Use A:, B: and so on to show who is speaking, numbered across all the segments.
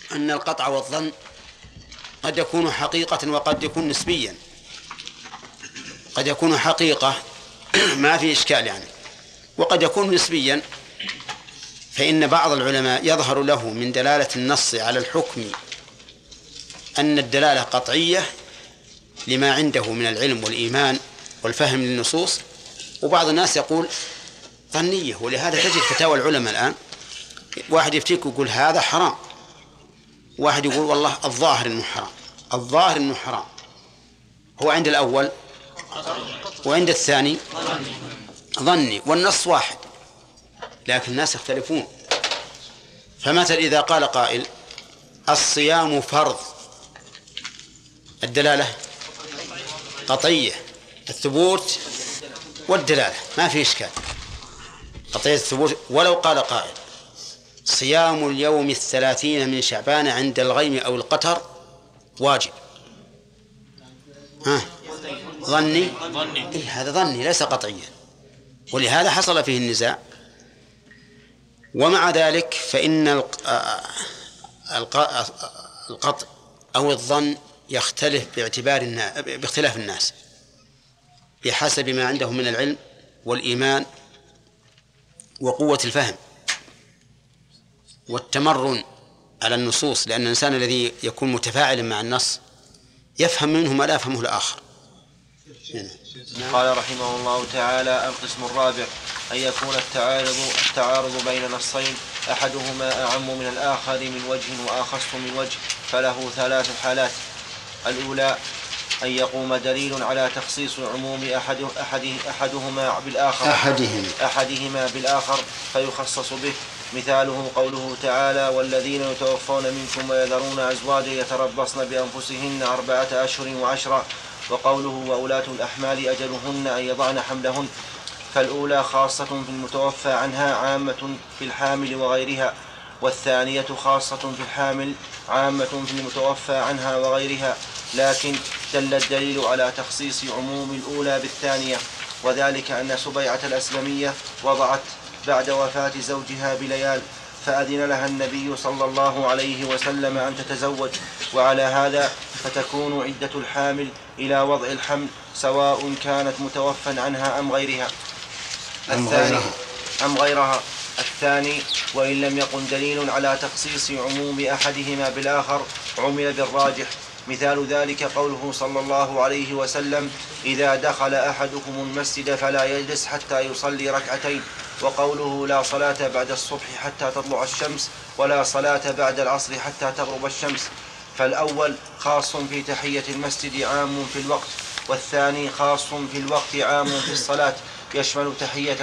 A: أن القطع والظن قد يكون حقيقة وقد يكون نسبيا. قد يكون حقيقة ما في إشكال يعني، وقد يكون نسبيا. فإن بعض العلماء يظهر له من دلالة النص على الحكم أن الدلالة قطعية لما عنده من العلم والإيمان والفهم للنصوص، وبعض الناس يقول ظنية. ولهذا تجد فتاوى العلماء الآن واحد يفتيك ويقول هذا حرام، واحد يقول والله الظاهر إنه حرام. الظاهر إنه حرام هو عند الأول، وعند الثاني ظني، والنص واحد لكن الناس يختلفون. فمثل إذا قال قائل الصيام فرض، الدلالة قطعية، الثبوت والدلالة ما في إشكال، قطعية الثبوت. ولو قال قائل صيام اليوم 30 من شعبان عند الغيم أو القتر واجب، ظني، هذا ظني ليس قطعيا، ولهذا حصل فيه النزاع. ومع ذلك فإن القطع أو الظن يختلف باختلاف الناس بحسب ما عندهم من العلم والإيمان وقوة الفهم والتمرن على النصوص، لأن الإنسان الذي يكون متفاعلا مع النص يفهم منه ما لا يفهمه الآخر.
B: قال رحمه الله تعالى: القسم الرابع أن يكون التعارض بين نصين أحدهما أعم من الآخر من وجه وأخص من وجه، فله ثلاث حالات. الأولى أن يقوم دليل على تخصيص عموم أحدهما بالآخر فيخصص به. مثاله قوله تعالى: والذين يتوفون منكم ويذرون أزواجا يتربصن بأنفسهن 4 أشهر وعشرا، وقوله: وأولاة الأحمال أجلهن أن يضعن حملهن. فالأولى خاصة في المتوفى عنها عامة في الحامل وغيرها، والثانية خاصة في الحامل عامة في المتوفى عنها وغيرها، لكن دل الدليل على تخصيص عموم الأولى بالثانية، وذلك أن سبيعة الأسلمية وضعت بعد وفاة زوجها بليال، فأذن لها النبي صلى الله عليه وسلم أن تتزوج، وعلى هذا فتكون عدة الحامل إلى وضع الحمل سواء كانت متوفى عنها أم غيرها. الثاني وإن لم يكن دليل على تخصيص عموم أحدهما بالآخر عمل بالراجح. مثال ذلك قوله صلى الله عليه وسلم: إذا دخل أحدكم المسجد فلا يجلس حتى يصلي ركعتين، وقوله: لا صلاة بعد الصبح حتى تطلع الشمس، ولا صلاة بعد العصر حتى تغرب الشمس. فالأول خاص في تحية المسجد عام في الوقت، والثاني خاص في الوقت عام في الصلاة، يشمل تحية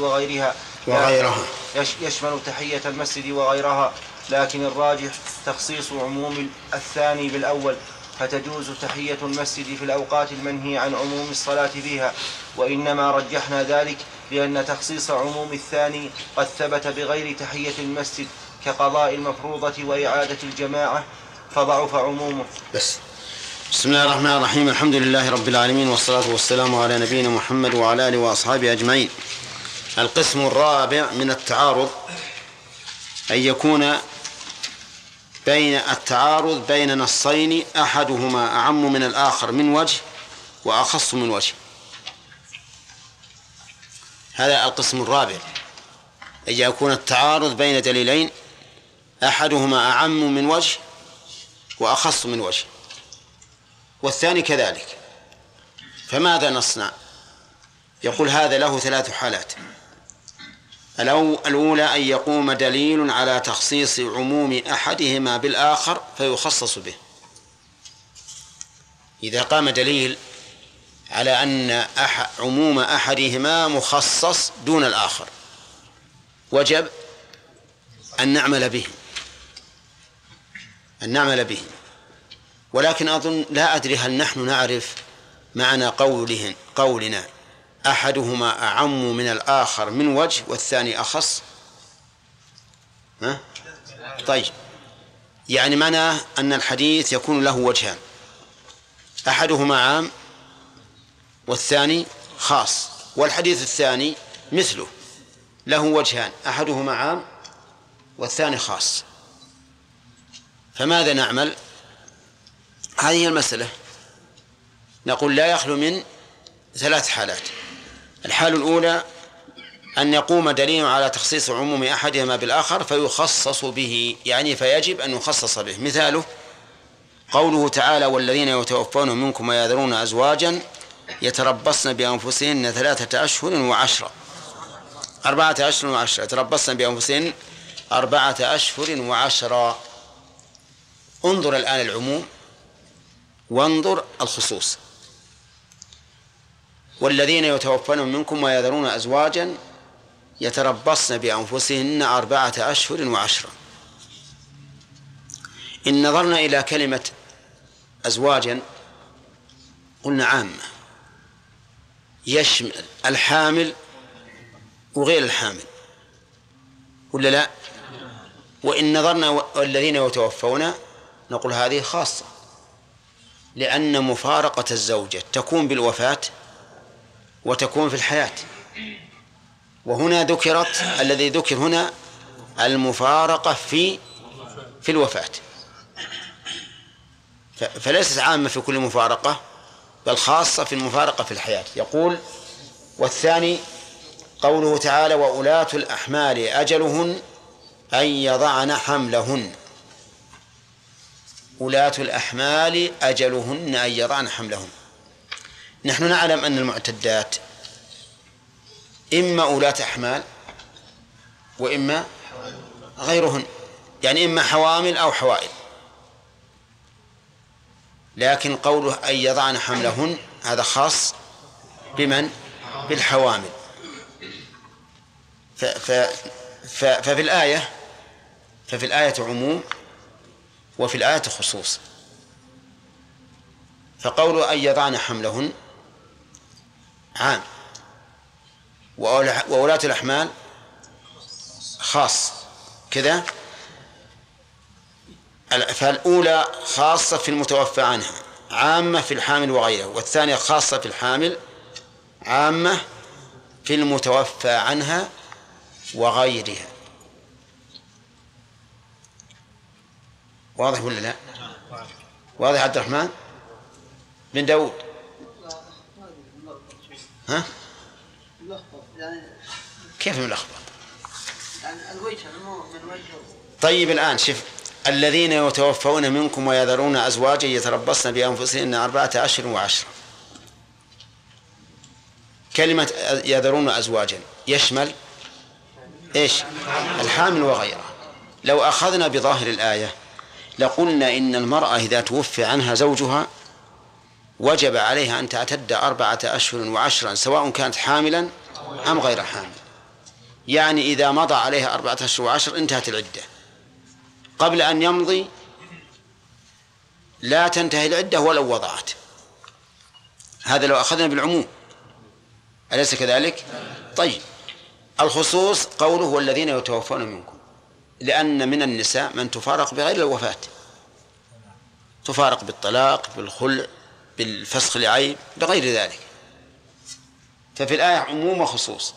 B: المسجد وغيرها، لكن الراجح تخصيص عموم الثاني بالأول، فتجوز تحية المسجد في الأوقات المنهي عن عموم الصلاة فيها. وإنما رجحنا ذلك لأن تخصيص عموم الثاني قد ثبت بغير تحية المسجد كقضاء المفروضة وإعادة الجماعة، فضعف عمومه.
A: بسم الله الرحمن الرحيم. الحمد لله رب العالمين، والصلاة والسلام على نبينا محمد وعلى آله وأصحابه أجمعين. القسم الرابع من التعارض أن يكون التعارض بين نصين أحدهما أعم من الآخر من وجه وأخص من وجه. هذا القسم الرابع، أن يكون التعارض بين دليلين أحدهما أعم من وجه وأخص من وجه، والثاني كذلك. فماذا نصنع؟ يقول هذا له 3 حالات. الأولى أن يقوم دليل على تخصيص عموم أحدهما بالآخر فيخصص به. إذا قام دليل على أن عموم أحدهما مخصص دون الآخر وجب أن نعمل به. ولكن أظن لا أدري هل نحن نعرف معنى قولنا أحدهما أعم من الآخر من وجه والثاني أخص. طيب، يعني معناه أن الحديث يكون له وجهان، أحدهما عام والثاني خاص، والحديث الثاني مثله له وجهان، أحدهما عام والثاني خاص. فماذا نعمل؟ هذه المسألة. نقول لا يخلو من 3 حالات. الحال الأولى أن يقوم دليل على تخصيص عموم أحدهما بالآخر فيخصص به، يعني فيجب أن يخصص به. مثاله قوله تعالى: والذين يتوفون منكم ويذرون أزواجا يتربصن بأنفسهن 3 أشهر و10 4 أشهر و10 يتربصن بأنفسهن 4 أشهر و10. انظر الآن العموم وانظر الخصوص. والذين يتوفون منكم ويذرون أزواجا يتربصن بأنفسهن 4 أشهر و10. إن نظرنا إلى كلمة أزواجا قلنا عامة، يشمل الحامل وغير الحامل، ولا لا؟ وإن نظرنا والذين يتوفون نقول هذه خاصة، لأن مفارقة الزوجة تكون بالوفاة وتكون في الحياة، وهنا ذكرت الذي ذكر هنا المفارقة في الوفاة، فليست عامة في كل مفارقة بل خاصة في المفارقة في الحياة. يقول: والثاني قوله تعالى: وأولاة الأحمال أجلهن أن يضعن حملهن. أولاة الأحمال أجلهن أن يضعن حملهن. نحن نعلم أن المعتدات إما أولاة أحمال وإما غيرهن، يعني إما حوامل أو حوائل، لكن قوله أن يضعن حملهن هذا خاص بمن؟ بالحوامل. ففي الآية عموم وفي الآية خصوص. فقوله أن يضعن حملهن عام، وولاة الأحمال خاص كذا. فالأولى خاصة في المتوفى عنها، عامة في الحامل وغيره، والثانية خاصة في الحامل، عامة في المتوفى عنها وغيرها. واضح ولا لا؟ واضح عبد الرحمن بن داود؟ ها؟ كيف ملخبط؟ طيب الآن شوف: الذين يتوفون منكم ويذرون أزواجا يتربصن بأنفسهن 4 أشهر و10. كلمة يذرون أزواجا يشمل إيش؟ الحامل وغيره. لو أخذنا بظاهر الآية لقلنا إن المرأة إذا توفي عنها زوجها وجب عليها أن تعتد 4 أشهر و10 سواء كانت حاملا أم غير حامل. يعني إذا مضى عليها 4 أشهر و10 انتهت العدة، قبل أن يمضي لا تنتهي العدة ولو وضعت. هذا لو أخذنا بالعموم، أليس كذلك؟ طيب، الخصوص قوله والذين يتوفون منكم، لأن من النساء من تفارق بغير الوفاة، تفارق بالطلاق، بالخلع، بالفسخ لعيب، بغير ذلك. ففي الآية عموم وخصوص.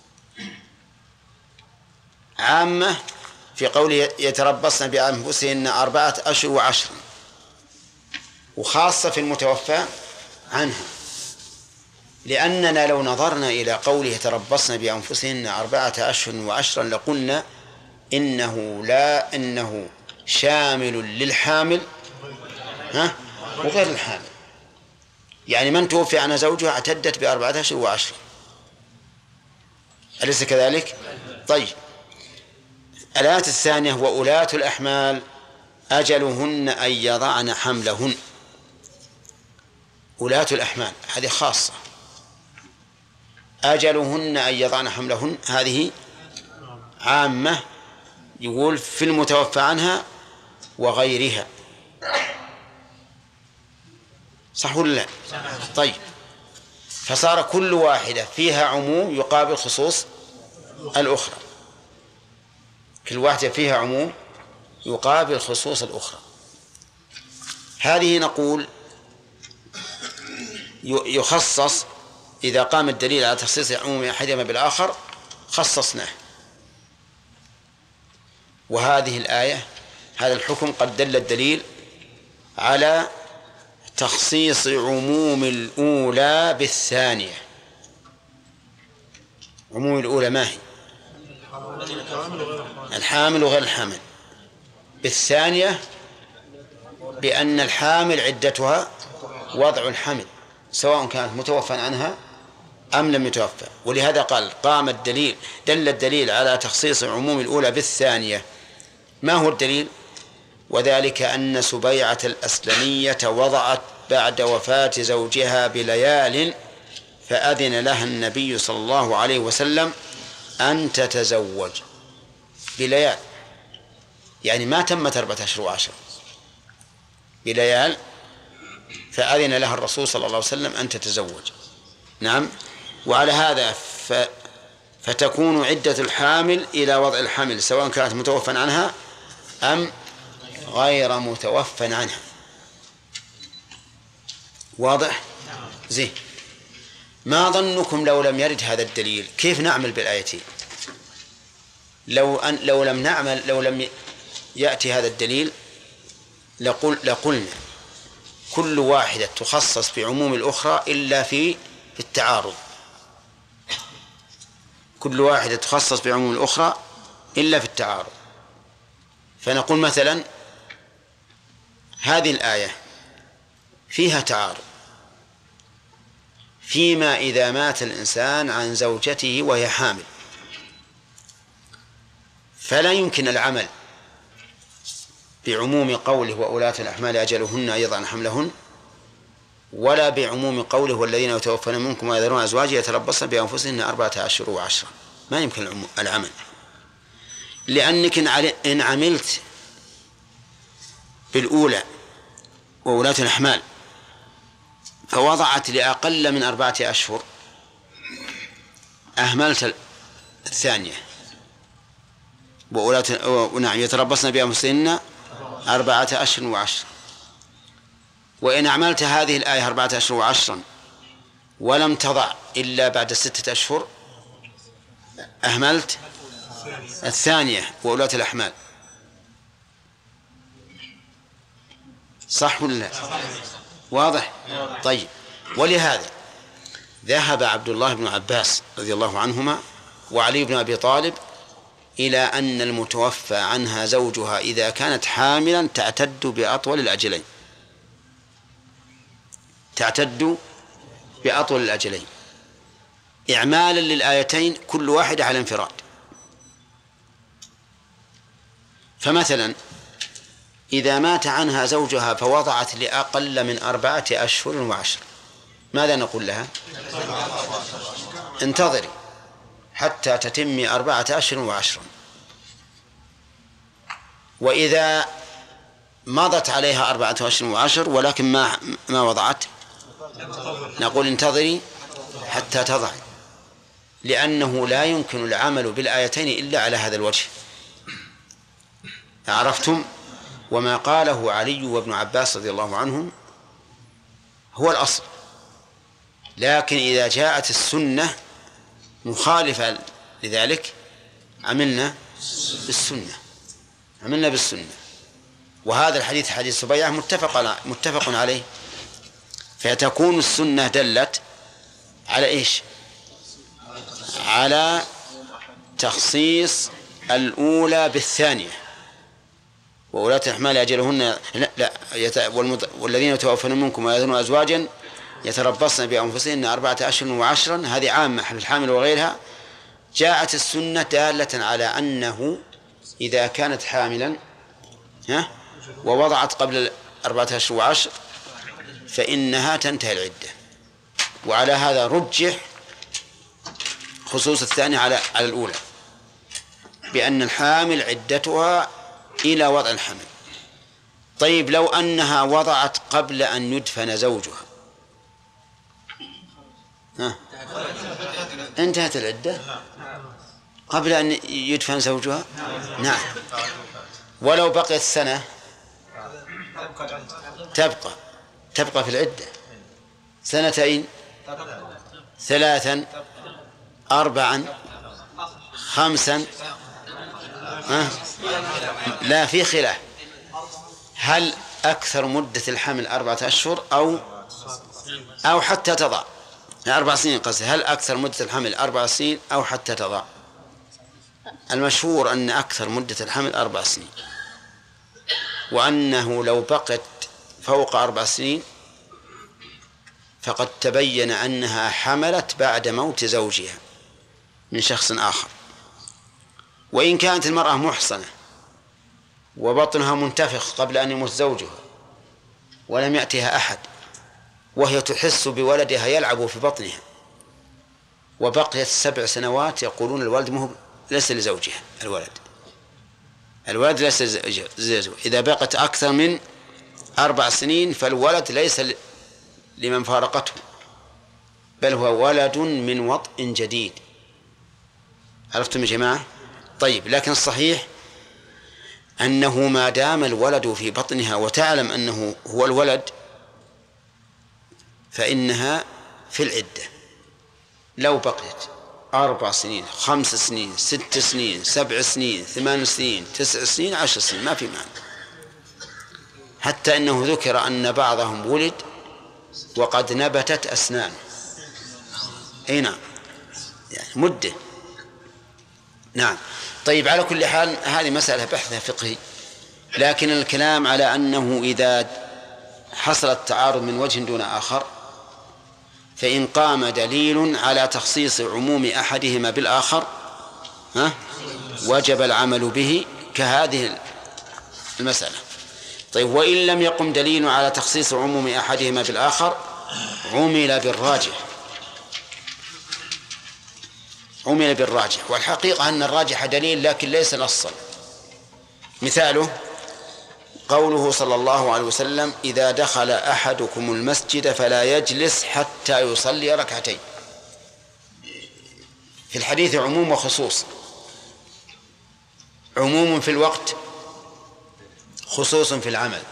A: عامة في قوله يتربصن بأنفسهن 4 أشهر و10، وخاصة في المتوفى عنها، لأننا لو نظرنا إلى قوله يتربصن بأنفسهن 4 أشهر و10 لقلنا إنه شامل للحامل وغير الحامل. يعني من توفي عنها زوجها اعتدت ب4 أشهر و10، أليس كذلك؟ طيب، الآية الثانية: وأولاة الأحمال أجلهن أن يضعن حملهن. أولاة الأحمال هذه خاصة، أجلهن أن يضعن حملهن هذه عامة، يقول في المتوفى عنها وغيرها. صح ولا لا؟ طيب، فصار كل واحدة فيها عموم يقابل خصوص الأخرى، كل واحدة فيها عموم يقابل خصوص الأخرى. هذه نقول يخصص إذا قام الدليل على تخصيص عموم أحدهما بالآخر خصصناه. وهذه الآية هذا الحكم قد دل الدليل على تخصيص عموم الأولى بالثانية. عموم الأولى ما هي؟ الحامل وغير الحامل. بالثانية بأن الحامل عدتها وضع الحمل سواء كانت متوفى عنها أم لم يتوفى. ولهذا قال دل الدليل على تخصيص عموم الأولى بالثانية. ما هو الدليل؟ وذلك أن سبيعة الأسلمية وضعت بعد وفاة زوجها بليال فأذن لها النبي صلى الله عليه وسلم أن تتزوج بليال، يعني ما تمت 4 أشهر و10 بليال، فأذن لها الرسول صلى الله عليه وسلم أن تتزوج. نعم. وعلى هذا فتكون عدة الحامل إلى وضع الحمل سواء كانت متوفى عنها أم غير متوفى عنها. واضح؟ زين. ما ظنكم لو لم يرد هذا الدليل كيف نعمل بالآيتين؟ لو لم يأتي هذا الدليل لقلنا كل واحدة تخصص بعموم الأخرى إلا في التعارض. كل واحدة تخصص بعموم الأخرى إلا في التعارض. فنقول مثلا هذه الآية فيها تعارض فيما إذا مات الإنسان عن زوجته وهي حامل، فلا يمكن العمل بعموم قوله وأولاة الأحمال أجلهن أن يضعن حملهن، ولا بعموم قوله والذين يتوفون منكم ويذرون أزواجا يتربصن بأنفسهن 4 أشهر و10. ما يمكن العمل، لأنك إن عملت بالأولى وولاة الأحمال فوضعت لأقل من 4 أشهر أهملت الثانية نعم يتربصن بأنفسهن 4 أشهر و10. وإن عملت هذه الآية 4 أشهر و10 ولم تضع إلا بعد 6 أشهر أهملت الثانية وولاة الأحمال. صح ولا لا؟ واضح؟ طيب. ولهذا ذهب عبد الله بن عباس رضي الله عنهما وعلي بن أبي طالب إلى أن المتوفى عنها زوجها إذا كانت حاملا تعتد بأطول الأجلين، تعتد بأطول الأجلين إعمالا للآيتين كل واحدة على انفراد. فمثلا إذا مات عنها زوجها فوضعت لأقل من 4 أشهر و10، ماذا نقول لها؟ انتظري حتى تتمي 4 أشهر و10. وإذا مضت عليها 4 أشهر و10 ولكن ما وضعت نقول انتظري حتى تضع، لأنه لا يمكن العمل بالآيتين إلا على هذا الوجه. عرفتم؟ وما قاله علي وابن عباس رضي الله عنهم هو الأصل، لكن إذا جاءت السنة مخالفة لذلك عملنا بالسنة. وهذا الحديث حديث سبيعة متفق عليه، فتكون السنة دلت على إيش؟ على تخصيص الأولى بالثانية وولاة الأحمال أجلهن والذين يتوفون منكم ويذرون أزواجا يتربصن بأنفسهن 4 أشهر و10. هذه عامة في الحامل وغيرها. جاءت السنة دالة على أنه إذا كانت حاملا ووضعت قبل 4 أشهر و10 فإنها تنتهي العدة. وعلى هذا رجح خصوص الثانية على الأولى بأن الحامل عدتها إلى وضع الحمل. طيب لو أنها وضعت قبل أن يدفن زوجها انتهت العدة قبل أن يدفن زوجها؟ نعم. ولو بقيت سنة تبقى في العدة 2 3 4 5 لا في خلاف هل أكثر مدة الحمل 4 أشهر أو حتى تضع؟ 4 سنين قصدي. هل أكثر مدة الحمل 4 سنين أو حتى تضع؟ المشهور أن أكثر مدة الحمل 4 سنين، وأنه لو بقت فوق 4 سنين فقد تبين أنها حملت بعد موت زوجها من شخص آخر. وإن كانت المرأة محصنة وبطنها منتفخ قبل أن يموت زوجها ولم يأتها أحد وهي تحس بولدها يلعب في بطنها وبقيت 7 سنوات، يقولون الولد ليس لزوجها، الولد ليس لزوجها. إذا بقت أكثر من 4 سنين فالولد ليس لمن فارقته، بل هو ولد من وطء جديد. عرفتم يا جماعة؟ طيب، لكن الصحيح أنه ما دام الولد في بطنها وتعلم أنه هو الولد فإنها في العدة. لو بقيت 4 سنين 5 سنين 6 سنين 7 سنين 8 سنين 9 سنين 10 سنين ما في معنى. حتى أنه ذكر أن بعضهم ولد وقد نبتت أسنانه. أي نعم، يعني مدة. نعم. طيب، على كل حال هذه مسألة بحثها فقهي، لكن الكلام على أنه إذا حصل التعارض من وجه دون آخر فإن قام دليل على تخصيص عموم أحدهما بالآخر وجب العمل به كهذه المسألة. طيب، وإن لم يقم دليل على تخصيص عموم أحدهما بالآخر عمل بالراجح، والحقيقة أن الراجح دليل لكن ليس نصا. مثاله قوله صلى الله عليه وسلم: إذا دخل أحدكم المسجد فلا يجلس حتى يصلي ركعتين. في الحديث عموم وخصوص، عموم في الوقت، خصوص في العمل.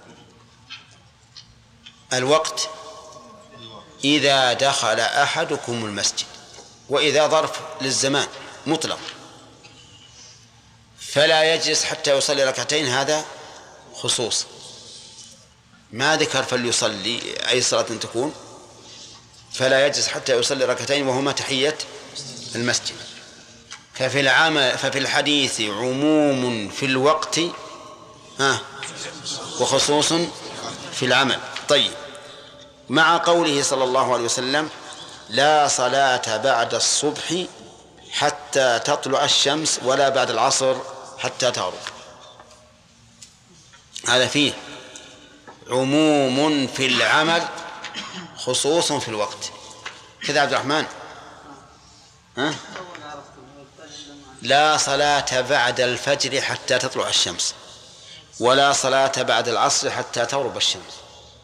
A: الوقت إذا دخل أحدكم المسجد، وإذا ظرف للزمان مطلق، فلا يجلس حتى يصلي ركعتين، هذا خصوص. ما ذكر فليصلي أي صلاة تكون، فلا يجلس حتى يصلي ركعتين وهما تحية المسجد. ففي الحديث عموم في الوقت وخصوص في العمل. طيب، مع قوله صلى الله عليه وسلم: لا صلاة بعد الصبح حتى تطلع الشمس ولا بعد العصر حتى تغرب. هذا فيه عموم في العمل خصوص في الوقت. كذا عبد الرحمن؟ لا صلاة بعد الفجر حتى تطلع الشمس، ولا صلاة بعد العصر حتى تغرب الشمس.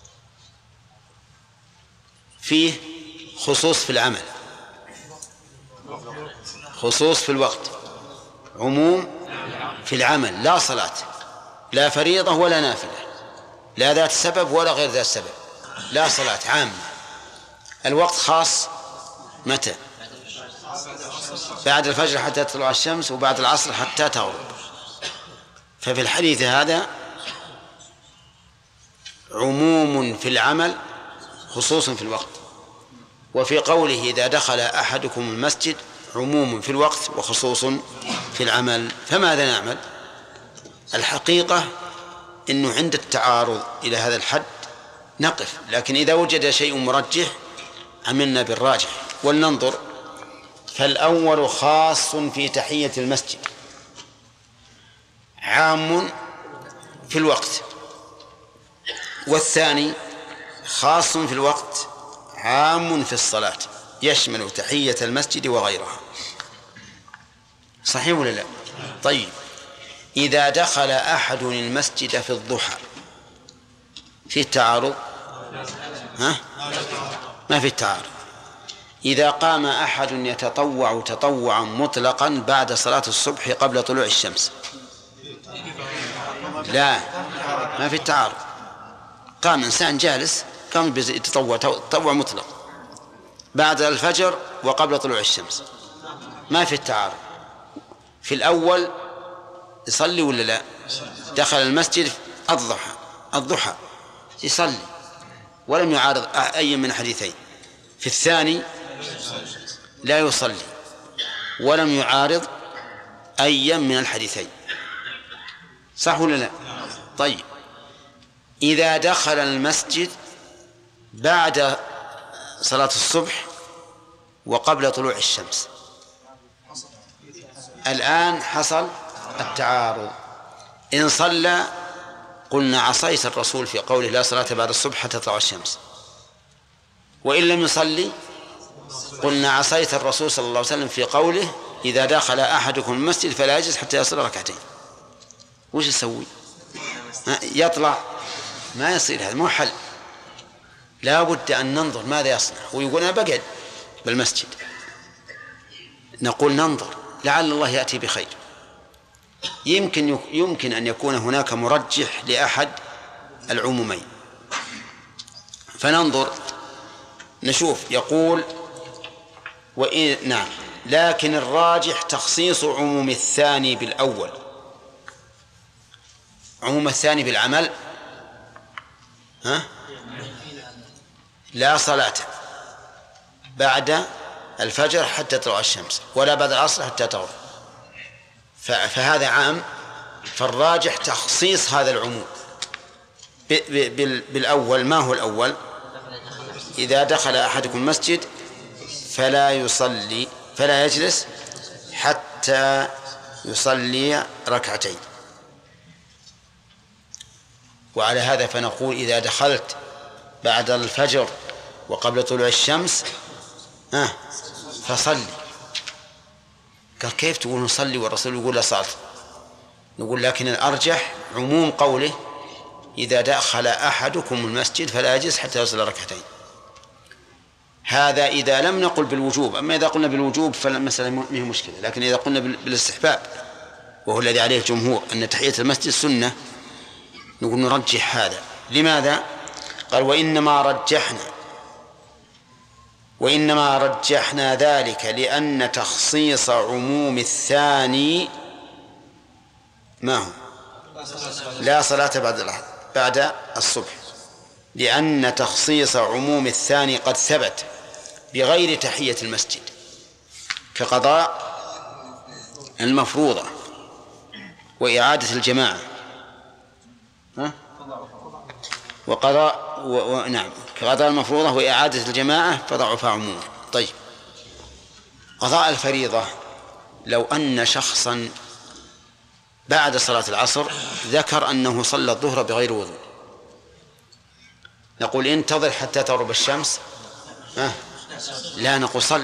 A: فيه خصوص في العمل، خصوص في الوقت، عموم في العمل. لا صلاة، لا فريضة ولا نافلة، لا ذات سبب ولا غير ذات سبب، لا صلاة عامة. الوقت خاص متى؟ بعد الفجر حتى تطلع الشمس، وبعد العصر حتى تغرب. ففي الحديث هذا عموم في العمل خصوص في الوقت. وفي قوله: إذا دخل أحدكم المسجد عموم في الوقت وخصوص في العمل. فماذا نعمل؟ الحقيقة إنه عند التعارض إلى هذا الحد نقف، لكن إذا وجد شيء مرجح عملنا بالراجح. ولننظر. فالأول خاص في تحية المسجد، عام في الوقت. والثاني خاص في الوقت، عام في الصلاة، يشمل تحية المسجد وغيرها. صحيح ولا لا؟ طيب، إذا دخل أحد المسجد في الضحى في التعارض؟ ما في التعارض. إذا قام أحد يتطوع تطوعا مطلقا بعد صلاة الصبح قبل طلوع الشمس؟ لا، ما في التعارض. قام إنسان جالس قام يتطوع تطوع مطلق بعد الفجر وقبل طلوع الشمس، ما في التعارض. في الأول يصلي ولا لا؟ دخل المسجد الضحى يصلي ولم يعارض أي من الحديثين. في الثاني لا يصلي ولم يعارض أي من الحديثين. صح ولا لا؟ طيب، إذا دخل المسجد بعد صلاة الصبح وقبل طلوع الشمس، الآن حصل التعارض. إن صلى قلنا عصيت الرسول في قوله لا صلاة بعد الصبح حتى تطلع الشمس، وإن لم يصلي قلنا عصيت الرسول صلى الله عليه وسلم في قوله إذا دخل أحدكم المسجد فلا يجلس حتى يصلي ركعتين. وش يسوي؟ يطلع؟ ما يصير، هذا مو حل. لا بد أن ننظر ماذا يصنع. ويقول أنا بقعد بالمسجد، نقول ننظر لعل الله يأتي بخير. يمكن أن يكون هناك مرجح لأحد العمومين، فننظر نشوف. يقول نعم، لكن الراجح تخصيص عموم الثاني بالأول. عموم الثاني بالعمل، لا صلاة بعد الفجر حتى تطلع الشمس ولا بعد العصر حتى تغرب، فهذا عام. فالراجح تخصيص هذا العموم بالأول. ما هو الأول؟ إذا دخل أحدكم المسجد فلا يجلس حتى يصلي ركعتين. وعلى هذا فنقول إذا دخلت بعد الفجر وقبل طلوع الشمس فصلي. قال كيف تقول نصلي والرسول يقول لا صلاة؟ نقول لكن الأرجح عموم قوله إذا دخل أحدكم المسجد فلا يجلس حتى يصلي ركعتين. هذا إذا لم نقل بالوجوب. أما إذا قلنا بالوجوب فالمسألة ما هي مشكلة، لكن إذا قلنا بالاستحباب وهو الذي عليه الجمهور أن تحية المسجد سنة، نقول نرجح هذا. لماذا؟ قال وإنما رجحنا ذلك لأن تخصيص عموم الثاني ما هو؟ لا صلاة بعد الصبح، لأن تخصيص عموم الثاني قد ثبت بغير تحية المسجد، كقضاء المفروضة وإعادة الجماعة نعم، كقضاء المفروضة وإعادة الجماعة فضعف عموما. طيب، قضاء الفريضة، لو أن شخصا بعد صلاة العصر ذكر أنه صلى الظهر بغير وضوء، نقول انتظر حتى تغرب الشمس؟ لا، نقول صل.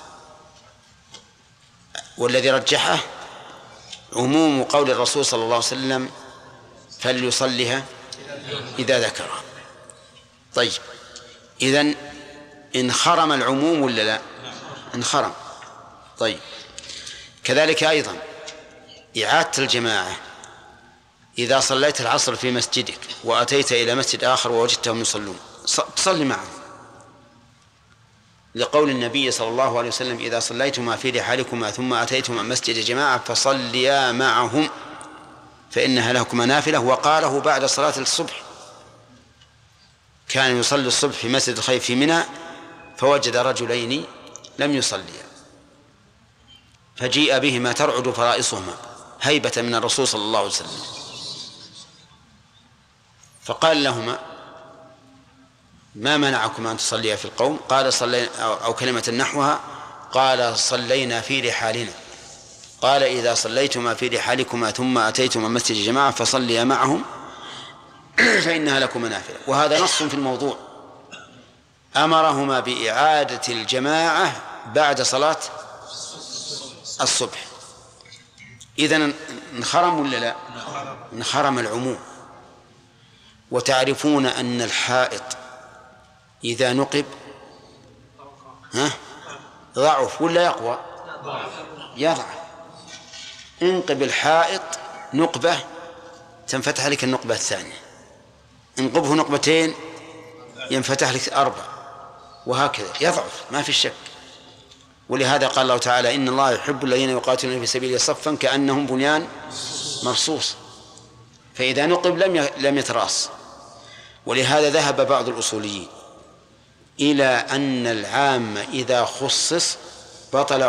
A: والذي رجحه عموم قول الرسول صلى الله عليه وسلم فليصلها إذا ذكرها. طيب، إذن انخرم العموم ولا لا؟ انخرم. طيب، كذلك أيضا إعادة الجماعة. إذا صليت العصر في مسجدك وأتيت إلى مسجد آخر ووجدتهم يصلون، تصلي معهم، لقول النبي صلى الله عليه وسلم إذا صليتما في رحالكما ثم أتيتما مسجد جماعة فصليا معهم فإنها لكما نافلة. وقاله بعد صلاة الصبح، كان يصلي الصبح في مسجد الخيف في منى فوجد رجلين لم يصليا، فجيء بهما ترعد فرائصهما هيبة من الرسول صلى الله عليه وسلم، فقال لهما ما منعكم أن تصليا في القوم؟ قال صلينا، أو كلمة نحوها، قال صلينا في رحالنا. قال إذا صليتما في رحالكما ثم أتيتما مسجد جماعة فصليا معهم فإنها لكم نافلة. وهذا نص في الموضوع، أمرهما بإعادة الجماعة بعد صلاة الصبح. إذن انخرم ولا لا؟ انخرم العموم. وتعرفون أن الحائط إذا نقب ضعف ولا يقوى؟ يضعف. انقب الحائط نقبة تنفتح لك النقبة الثانية، انقبه نقبتين ينفتح لك 4، وهكذا يضعف، ما في شك. ولهذا قال الله تعالى إن الله يحب الذين يقاتلون في سبيله صفا كأنهم بنيان مرصوص. فإذا نقب لم يتراص. ولهذا ذهب بعض الأصوليين إلى أن العام إذا خصص بطل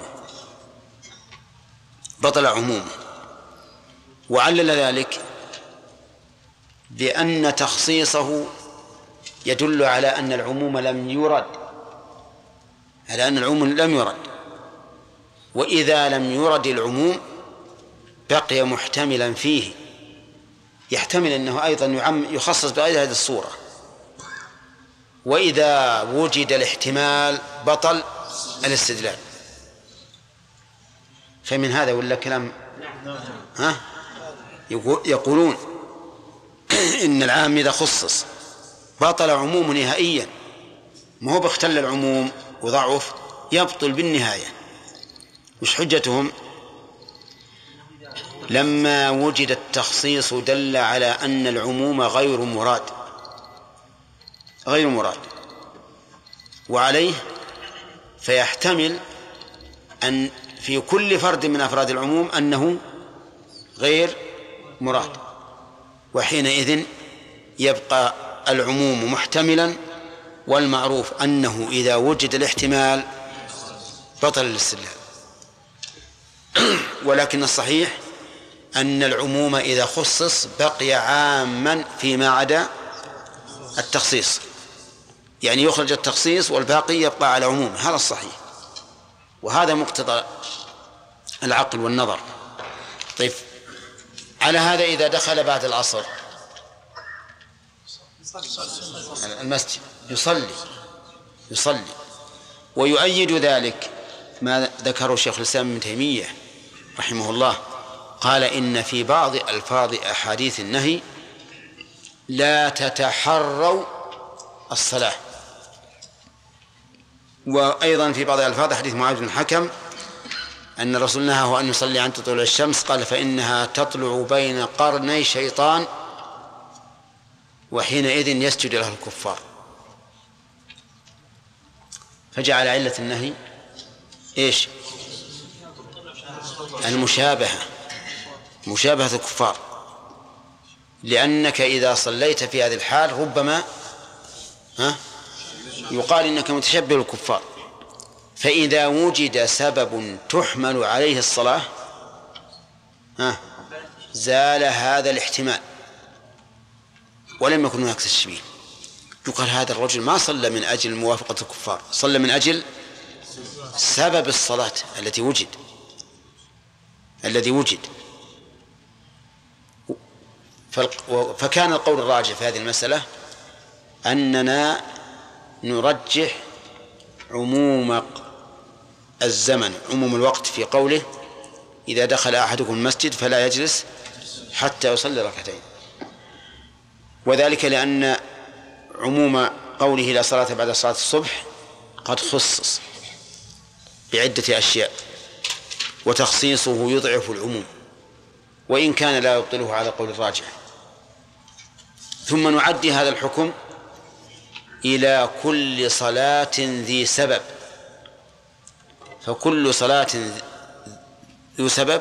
A: عمومه، وعلل ذلك بأن تخصيصه يدل على أن العموم لم يرد، وإذا لم يرد العموم بقي محتملا فيه، يحتمل أنه أيضا يخصص بغير هذه الصورة. وإذا وجد الاحتمال بطل الاستدلال. فمن هذا ولا كلام يقولون إن العام إذا خصص بطل عموم نهائيا، ما هو باختل العموم وضعف، يبطل بالنهاية. وش حجتهم؟ لما وجد التخصيص دل على أن العموم غير مراد، وعليه فيحتمل أن في كل فرد من أفراد العموم أنه غير مراد، وحينئذ يبقى العموم محتملا، والمعروف أنه إذا وجد الاحتمال بطل الاستدلال. ولكن الصحيح أن العموم إذا خصص بقي عاما فيما عدا التخصيص، يعني يخرج التخصيص والباقي يبقى على عموم. هذا الصحيح، وهذا مقتضى العقل والنظر. طيب، على هذا إذا دخل بعد العصر المسجد يصلي، ويؤيد ذلك ما ذكره شيخ الإسلام ابن تيمية رحمه الله، قال إن في بعض ألفاظ أحاديث النهي لا تتحروا الصلاة. وأيضا في بعض الألفاظ حديث معاذ بن الحكم أن الرسول نهاه أن يصلي عند طلوع الشمس، قال فإنها تطلع بين قرني شيطان وحينئذ يسجد له الكفار. فجعل علة النهي إيش؟ مشابهة الكفار، لأنك إذا صليت في هذه الحال ربما يقال إنك متشبه الكفار. فإذا وجد سبب تحمل عليه الصلاة زال هذا الاحتمال ولم يكن هناك تشبيه. يقال هذا الرجل ما صلى من أجل موافقة الكفار، صلى من أجل سبب الصلاة الذي وجد. فكان القول الراجح في هذه المسألة أننا نرجح عموم الزمن، عموم الوقت، في قوله إذا دخل أحدكم المسجد فلا يجلس حتى يصلي ركعتين، وذلك لأن عموم قوله لا صلاة بعد صلاة الصبح قد خصص بعدة أشياء، وتخصيصه يضعف العموم وإن كان لا يبطله على قول الراجح. ثم نعدي هذا الحكم إلى كل صلاة ذي سبب، فكل صلاة ذو سبب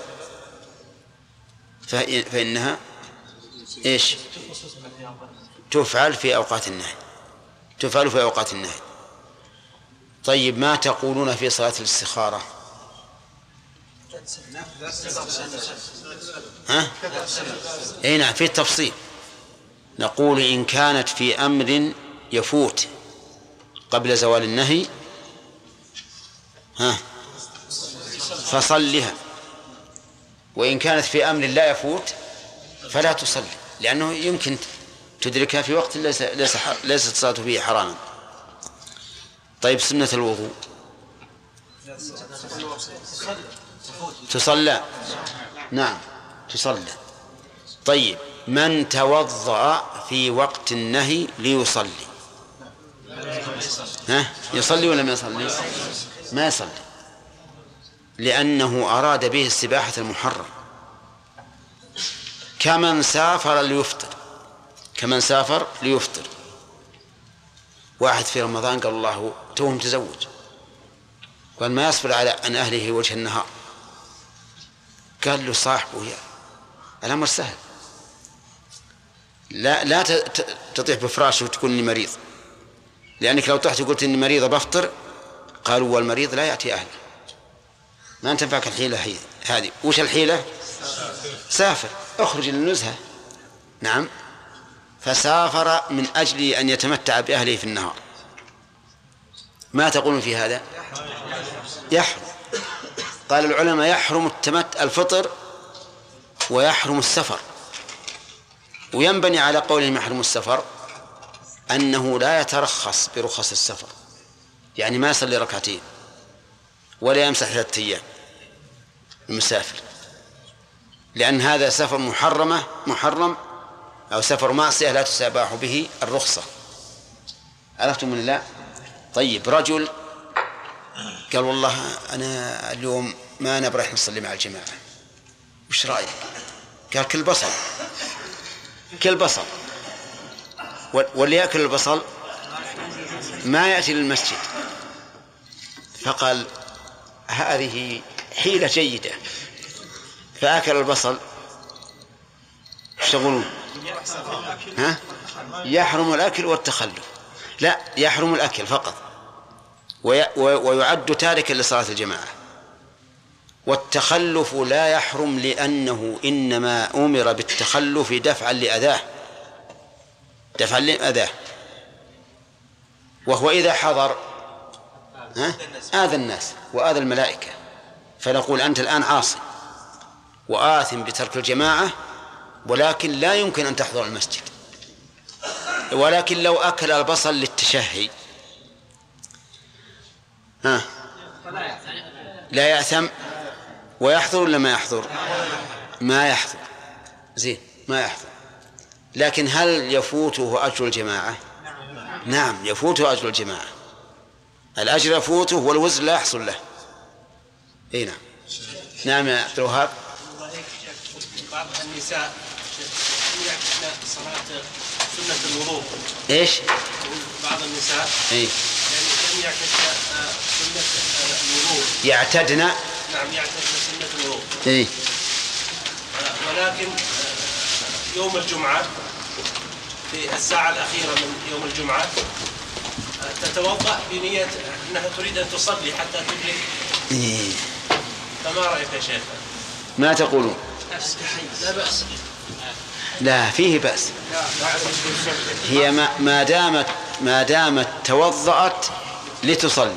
A: فإنها إيش؟ تفعل في أوقات النهي. طيب، ما تقولون في صلاة الاستخارة؟ نعم، في التفصيل نقول إن كانت في أمر يفوت قبل زوال النهي فصلها، وإن كانت في أمر لا يفوت فلا تصلي، لأنه يمكن تدركها في وقت ليست الصلاة فيه حراما. طيب، سنة الوضوء تصلى؟ نعم تصلى. طيب، من توضأ في وقت النهي ليصلي يصلي ولا ما يصلي؟ ما يصلي، لأنه أراد به السباحة المحرم، كمن سافر ليفطر. واحد في رمضان قال الله توه متزوج، قال ما يصبر على أن أهله وجه النهار، قال له صاحبه الأمر سهل، لا تطيح بفراش وتكون إني مريض، لأنك لو طحت وقلت إني مريضة بفطر قالوا والمريض لا يأتي أهله، ما تنفعك الحيلة هذه. وش الحيلة؟ سافر، اخرج للنزهة. نعم، فسافر من أجل أن يتمتع بأهله في النهار. ما تقولون في هذا؟ يحرم. قال العلماء يحرم الفطر ويحرم السفر. وينبني على قولهم يحرم السفر أنه لا يترخص برخص السفر، يعني ما يصلي ركعتين ولا يمسح 3 أيام المسافر، لأن هذا سفر محرم أو سفر معصية لا تستباح به الرخصة. عرفتم من الله؟ طيب، رجل قال والله أنا اليوم ما نبرح نصلي مع الجماعة، وش رأيك؟ قال كل بصل واللي يأكل البصل ما يأتي للمسجد. فقال هذه حيلة جيدة، فأكل البصل. ايش تقولون؟ يحرم الأكل والتخلف؟ لا، يحرم الأكل فقط، ويعد تاركا لصلاة الجماعة. والتخلف لا يحرم، لأنه إنما أمر بالتخلف دفعا لأذاه، وهو إذا حضر آذى الناس وآذى الملائكة، فنقول أنت الآن عاصي وآثم بترك الجماعة، ولكن لا يمكن أن تحضر المسجد. ولكن لو أكل البصل للتشهي لا يأثم ويحضر ولا ما يحضر؟ ما يحضر. زين، ما يحضر. لكن هل يفوته أجر الجماعة؟ نعم، يفوته أجر الجماعة، الأجر يفوته والوزر لا يحصل له. اي نعم. نعم يا عبد الوهاب.
C: بعض النساء يعتدن صلاة سنة الوضوء.
A: ايش؟
C: بعض النساء
A: يعني
C: يعتدن سنة الوضوء.
A: يعتدن؟
C: نعم، يعتدن سنة الوضوء. ولكن يوم الجمعة في الساعة الأخيرة من يوم الجمعة تتوضأ بنية أنها تريد أن تصلي حتى تدرك. فما رأيك يا شيخ؟
A: ما تقولون؟
C: لا بأس.
A: لا، فيه بأس. هي ما دامت توضأت لتصلي،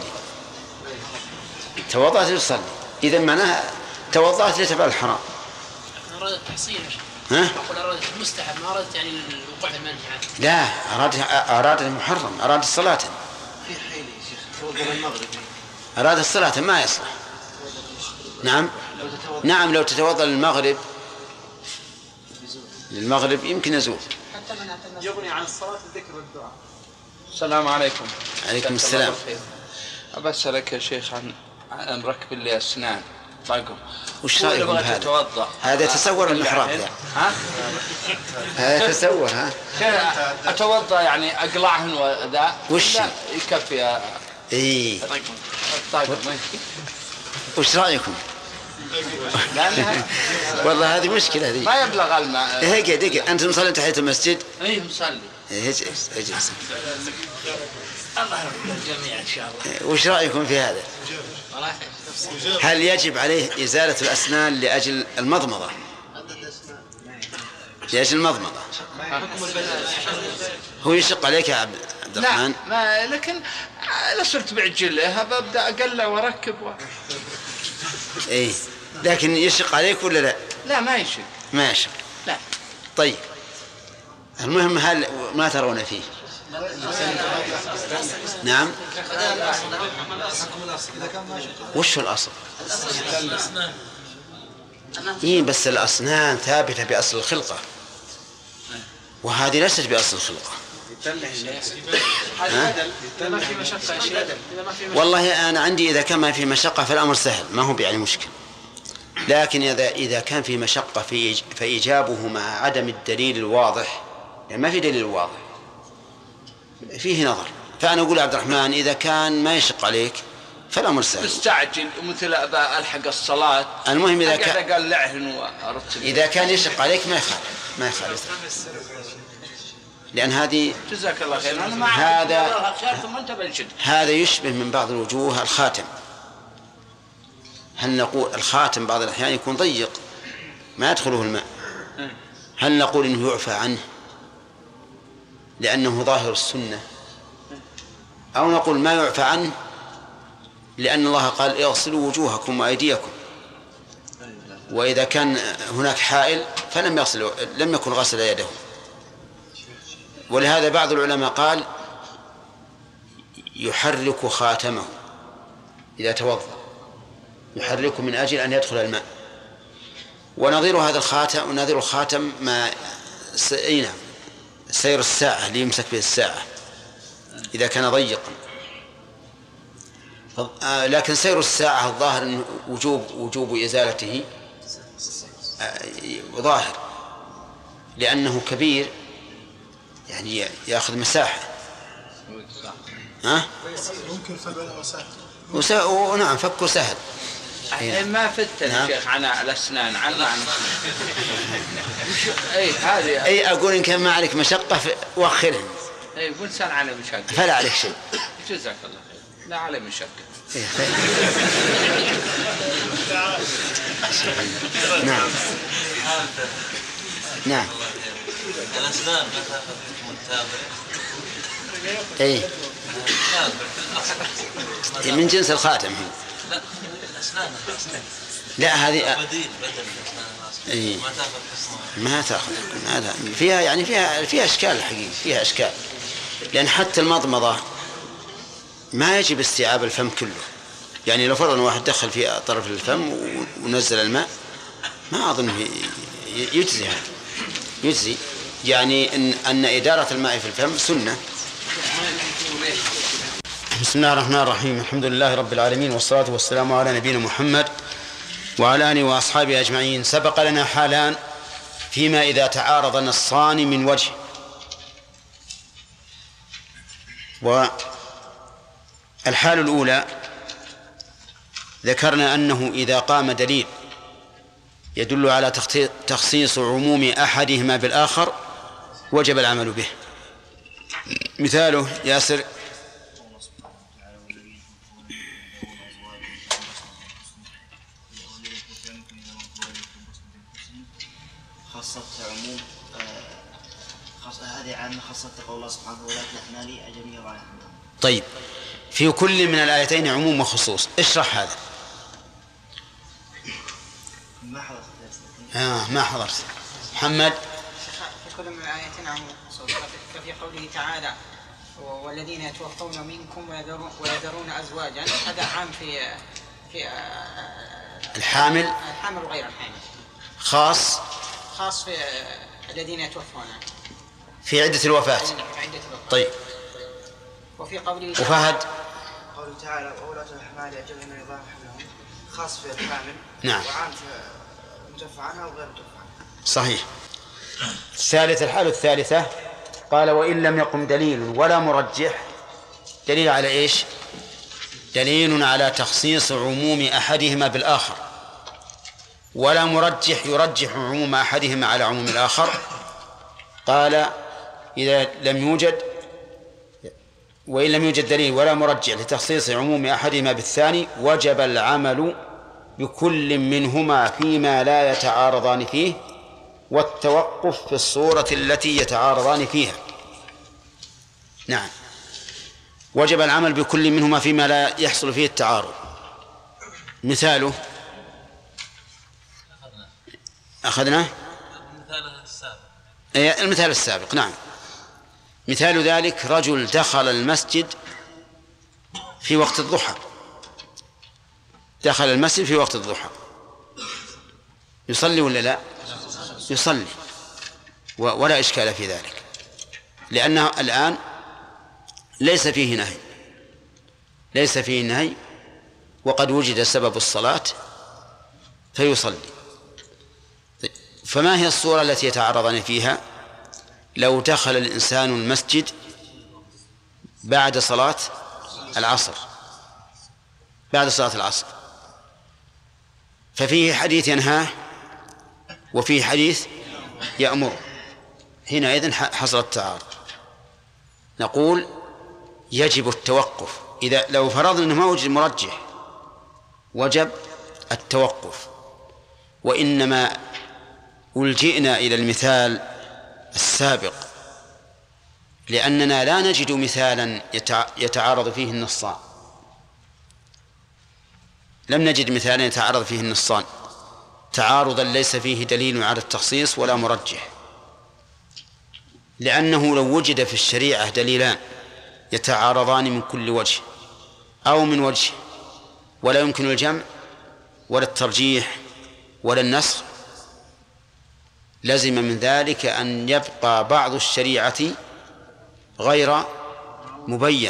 A: إذن معناها توضأت لتفعل الحرام.
C: أرادت تحصيل.
A: أقول
C: أرادت المستحب، ما أرادت يعني الوقوع في المنهي.
A: لا، أرادت المحرم، أرادت الصلاة.
C: في حيل يا شيخ، توضأ المغرب.
A: أرادت الصلاة ما يصلح. نعم، لو تتوضأ للمغرب يمكن يزول.
C: يغني عن الصلاة الذكر والدعاء.
D: السلام عليكم.
A: عليكم السلام.
D: أبسألك يا شيخ عن ركب الأسنان.
A: وش رأيكم بهذا؟ هذا تصور المحراب يعني. هذا تصور.
D: أتوضأ يعني أقلعهن وذا
A: وش
D: يكفي؟
A: وش رأيكم؟ والله هذه مشكلة هذه.
D: ما يبلغ الماء.
A: دقيقة أنت مصلي تحية المسجد؟
D: إيه مصلي.
A: اجلس.
C: الله يرحم الجميع إن شاء الله.
A: وش رأيكم في هذا؟ هل يجب عليه إزالة الأسنان لأجل المضمضة؟ هو يشق عليك يا عبد الرحمن؟
D: لا، لكن لا صرت بعجله ببدأ أقلع وأركب
A: لكن يشق عليك ولا لا؟
D: لا، ما يشق.
A: لا. طيب، المهم هل ما ترون فيه؟ نعم. وش الأصل؟ بس الأسنان ثابتة بأصل الخلقة، وهذه ليست بأصل الخلقة. والله أنا عندي إذا كان ما في مشقة فالأمر سهل، ما هو يعني مشكل. لكن إذا كان في مشقة فإيجابه مع عدم الدليل الواضح، يعني ما في دليل واضح، فيه نظر. فأنا أقول عبد الرحمن إذا كان ما يشق عليك فالأمر سهل.
D: مستعجل مثل ألحق الصلاة.
A: المهم
D: إذا كان يشق
A: عليك ما يخالف. لأن هذه
D: جزاك الله خير. أنا ما هذا
A: ثم أنت هذا يشبه من بعض الوجوه الخاتم. هل نقول الخاتم بعض الأحيان يكون ضيق ما يدخله الماء، هل نقول إنه يعفى عنه لأنه ظاهر السنة، أو نقول ما يعفى عنه لأن الله قال اغسلوا وجوهكم وأيديكم، وإذا كان هناك حائل فلم يغسل لم يكن غسل يده. ولهذا بعض العلماء قال يحرك خاتمه إذا توضأ، يحرك من أجل أن يدخل الماء. ونظير هذا الخاتم ونظير الخاتم ما سير الساعة اللي يمسك به الساعة إذا كان ضيقا. لكن سير الساعة الظاهر أن وجوب إزالته ظاهر لأنه كبير، يعني يأخذ مساحة.
E: ممكن فبله
A: نعم فكه سهل.
D: ما فتن شيخ عن الأسنان عن معنى هذه
A: أقول إن كان ما عليك مشقة وأخرهم.
D: بنسان على مشقة
A: فلا عليك شيء.
D: جزاك الله خير. لا على مشقة.
A: نعم نعم.
F: الأسنان ما تأخذ حكم التابع.
A: من جنس الخاتم.
F: لا الأسنان
A: لا هذه
F: بديل بدل ما تأخذ حكمها.
A: ما تأخذ هذا فيها يعني فيها إشكال الحقيقة، فيها إشكال، لأن حتى المضمضة ما يجب استيعاب الفم كله. يعني لو فرضنا واحد دخل في طرف الفم ونزل الماء ما أظن يجزي هذا، يجزي يعني أن إدارة الماء في الفم سنة. بسم الله الرحمن الرحيم. الحمد لله رب العالمين، والصلاة والسلام على نبينا محمد وعلى آله وأصحابه أجمعين. سبق لنا حالان فيما إذا تعارض نصان من وجه، والحال الأولى ذكرنا أنه إذا قام دليل يدل على تخصيص عموم أحدهما بالآخر وجب العمل به. مثاله ياسر.
G: خاصة عموم هذه عامة خاصة قول الله سبحانه ولا تحنا لي أجمي رايح.
A: طيب في كل من الآيتين عموم وخصوص، اشرح هذا. ما حضرت محمد.
H: في كل من الآيتين عموم وخصوص، ففي قوله تعالى والذين يتوفون منكم ويذرون أزواجا، هذا عام في
A: الحامل
H: وغير الحامل،
A: خاص
H: في الذين يتوفون
A: في عدة الوفاة. طيب
H: وفي قوله
A: وفهد
G: قوله تعالى وأولاة الأحمال أجلهن أن يضعن حملهن، خاص في الحامل.
A: نعم.
G: وعام في متوفى عنها وغير متوفى عنها.
A: صحيح. الحالة الثالثة قال وإن لم يقم دليل ولا مرجح. دليل على إيش؟ دليل على تخصيص عموم أحدهما بالآخر، ولا مرجح يرجح عموم أحدهما على عموم الآخر. قال إذا لم يوجد وإن لم يوجد دليل ولا مرجح لتخصيص عموم أحدهما بالثاني وجب العمل بكل منهما فيما لا يتعارضان فيه، والتوقف في الصورة التي يتعارضان فيها. نعم، وجب العمل بكل منهما فيما لا يحصل فيه التعارض. مثاله أخذناه المثال السابق. نعم، مثال ذلك رجل دخل المسجد في وقت الضحى، دخل المسجد في وقت الضحى، يصلي ولا لا؟ يصلي، ولا إشكال في ذلك، لأنه الآن ليس فيه نهي وقد وجد سبب الصلاة فيصلي. فما هي الصورة التي يتعرضان فيها؟ لو دخل الإنسان المسجد بعد صلاة العصر، ففيه حديث ينهاه وفيه حديث يأمر، حينئذ حصل التعارض. نقول يجب التوقف. إذا لو فرضنا أنه ما وجد مرجح وجب التوقف، وإنما ألجئنا إلى المثال السابق لأننا لا نجد مثالا يتعارض فيه النصان. لم نجد مثالا يتعارض فيه النصان تعارضا ليس فيه دليل على التخصيص ولا مرجح، لأنه لو وجد في الشريعة دليلان يتعارضان من كل وجه أو من وجه ولا يمكن الجمع ولا الترجيح ولا النسخ، لزم من ذلك أن يبقى بعض الشريعة غير مبين،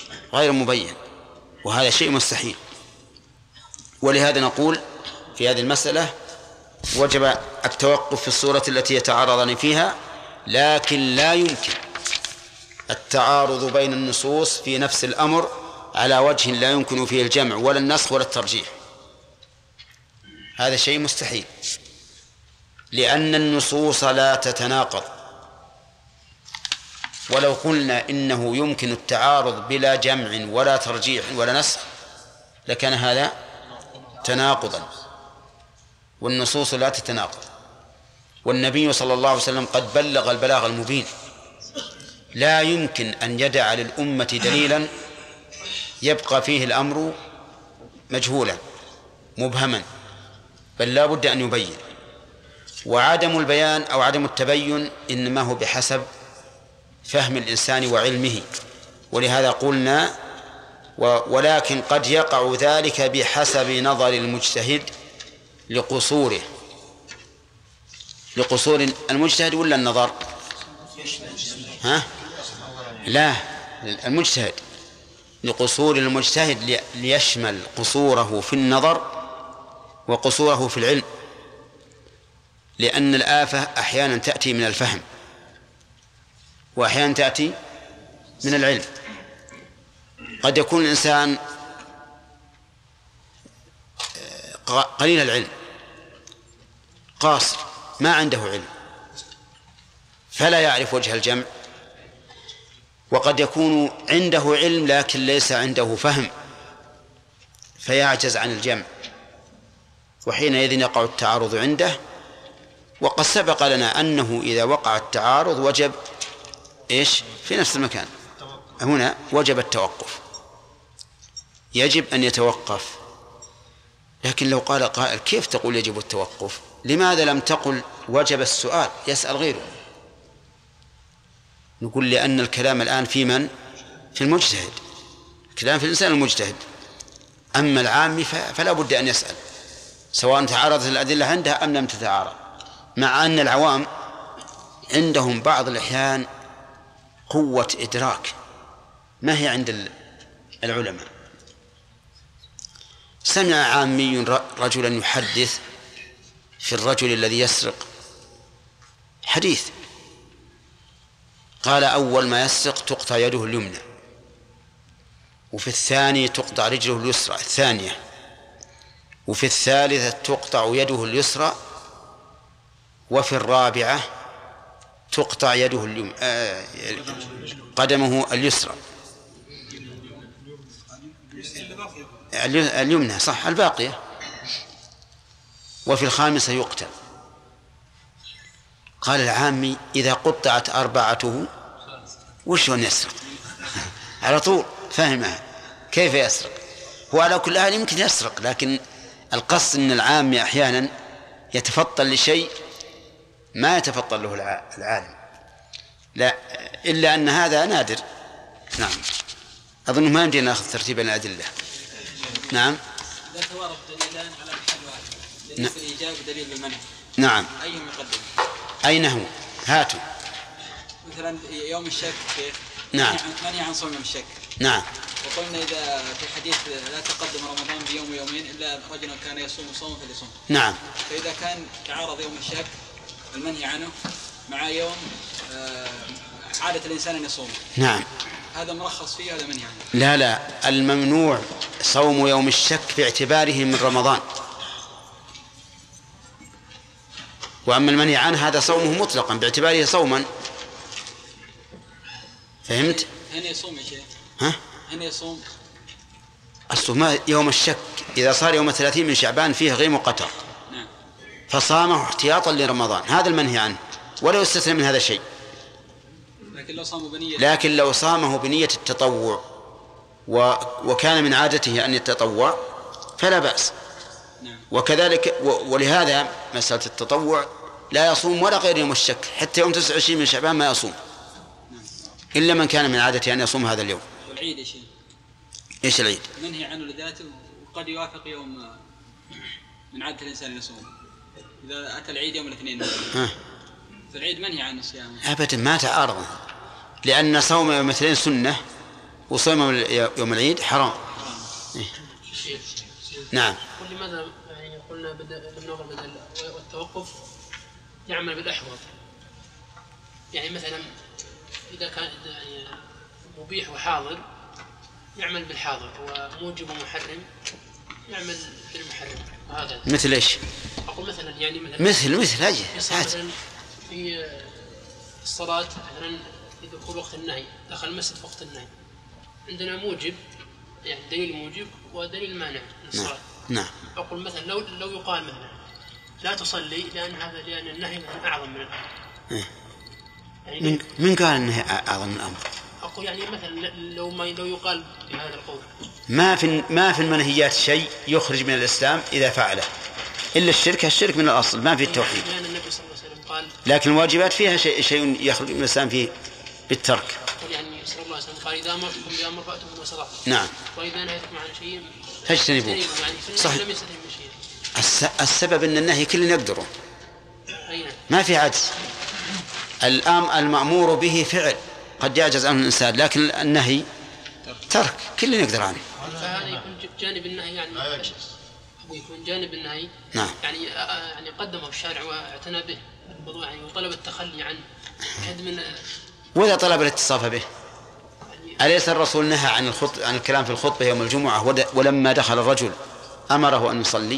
A: وهذا شيء مستحيل. ولهذا نقول في هذه المسألة وجب التوقف في الصورة التي يتعارضان فيها، لكن لا يمكن التعارض بين النصوص في نفس الأمر على وجه لا يمكن فيه الجمع ولا النسخ ولا الترجيح، هذا شيء مستحيل، لأن النصوص لا تتناقض. ولو قلنا إنه يمكن التعارض بلا جمع ولا ترجيح ولا نسخ لكان هذا تناقضا، والنصوص لا تتناقض. والنبي صلى الله عليه وسلم قد بلغ البلاغ المبين، لا يمكن أن يدع للأمة دليلا يبقى فيه الأمر مجهولا مبهما، بل لا بد أن يبين. وعدم البيان أو عدم التبين إنما هو بحسب فهم الإنسان وعلمه، ولهذا قلنا ولكن قد يقع ذلك بحسب نظر المجتهد لقصور المجتهد ولا النظر؟ لا، المجتهد، لقصور المجتهد ليشمل قصوره في النظر وقصوره في العلم، لأن الآفة أحيانا تأتي من الفهم وأحيانا تأتي من العلم. قد يكون الإنسان قليل العلم قاصر ما عنده علم فلا يعرف وجه الجمع، وقد يكون عنده علم لكن ليس عنده فهم فيعجز عن الجمع، وحينئذ يقع التعارض عنده. وقد سبق لنا أنه إذا وقع التعارض وجب في نفس المكان، هنا وجب التوقف، يجب أن يتوقف. لكن لو قال قائل كيف تقول يجب التوقف؟ لماذا لم تقل وجب السؤال يسأل غيره؟ نقول لأن الكلام الآن في من؟ في المجتهد، الكلام في الإنسان المجتهد. أما العام فلا بد أن يسأل سواء تعارضت الأدلة عنده أم لم تتعارض، مع أن العوام عندهم بعض الأحيان قوة إدراك ما هي عند العلماء. سمع عامي رجلا يحدث في الرجل الذي يسرق حديث، قال أول ما يسرق تقطع يده اليمنى، وفي الثاني تقطع رجله اليسرى الثانية، وفي الثالثة تقطع يده اليسرى، وفي الرابعة تقطع يده قدمه اليسرى اليمنى صح الباقية، وفي الخامسة يقتل. قال العامي إذا قطعت أربعته وش هو يسرق؟ على طول فهمها كيف يسرق. هو على كل حال يمكن يسرق، لكن القصد أن العامي أحيانا يتفطن لشيء ما يتفطن له العالم، لا إلا أن هذا نادر. نعم، أظن ما يمكن نأخذ ترتيب الأدلة. نعم،
E: لا توارد دليلان على محل واحد، دليل الإيجاب ودليل المنع.
A: نعم،
E: أيهم يقدم؟
A: أين هو؟ هاتوا.
E: مثلا يوم الشك كيف؟
A: نعم،
E: منع عن صوم يوم الشك.
A: نعم،
E: وقلنا إذا في الحديث لا تقدم رمضان بيوم ويومين إلا رجلا كان يصوم صوم فليصوم.
A: نعم،
E: فإذا كان تعارض يوم الشك المنهي عنه مع يوم عادة الإنسان أن يصوم،
A: نعم،
E: هذا مرخص فيه هذا منهي عنه.
A: لا الممنوع صوم يوم الشك باعتباره من رمضان، وأما المنهي عنه هذا صومه مطلقا باعتباره صوما. فهمت؟
E: هنا يصوم يا شيخ.
A: ها؟
E: هنا يصوم.
A: الصوم يوم الشك إذا صار يوم 30 من شعبان فيه غيم وقتر.
E: نعم.
A: فصامه احتياطا لرمضان، هذا المنهي عنه، ولا يستثنى من هذا شيء. لكن لو صامه بنية التطوع وكان من عادته أن يتطوع فلا بأس.
E: نعم.
A: وكذلك ولهذا مسألة التطوع لا يصوم ولا غير يوم الشك، حتى يوم 29 من شعبان ما يصوم إلا من كان من عادته أن يصوم هذا اليوم.
E: والعيد يا شيخ.
A: إيش العيد؟
E: منهي عنه لذاته، وقد يوافق يوم من عادة الإنسان يصوم. إذا أتى العيد يوم الاثنين فالعيد منهي عنه الصيام.
A: أبدا ما تعارض، لأن صوم يوم الاثنين سنة وصوم يوم العيد حرام. نعم.
I: ولماذا يعني قلنا بدل والتوقف يعمل بالأحوط؟ يعني مثلا إذا كان يعني مبيح وحاضر يعمل بالحاضر، وموجب ومحرم يعمل بالمحرم. وهذا
A: مثل ايش؟
I: أقول مثلا يعني
A: مثل هذه
I: مثلا في الصلاة مثلا في دخول وقت النهي، دخل المسجد في وقت النهي، عندنا موجب يعني دليل موجب ودليل مانع للصلاة.
A: نعم.
I: أقول مثلا لو يقال مثلا لا تصلي لأن النهي مثلا أعظم من الأمر. يعني
A: من قال النهي أعظم من الأمر؟
I: أقول يعني مثلا لو يقال بهذا القول
A: ما في المنهيات شيء يخرج من الإسلام إذا فعله إلا الشرك من الأصل، ما في التوحيد.
I: لأن النبي صلى الله عليه وسلم قال
A: لكن الواجبات فيها شيء يخرج من الإسلام فيه بالترك.
I: يعني صلى الله عليه وسلم قال إذا أمرتكم بأمر فأتوا ما استطعتم.
A: نعم.
I: وإذا نهيتكم عن شيء
A: فاجتنبوه.
I: يعني
A: صح.
I: لم يستطع من شيء.
A: السبب أن النهي كل يقدره، ما في عجز. المأمور به فعل قد يعجز عنه الإنسان، لكن النهي ترك كل يقدر عنه.
I: فهذا يكون جانب النهي يعني يكون جانب النهي.
A: نعم.
I: يعني قدمه الشارع واعتنى به يعني وطلب التخلي عنه
A: وإذا طلب الاتصاف به. أليس الرسول نهى عن الكلام في الخطبة يوم الجمعة ولما دخل الرجل أمره أن يصلي؟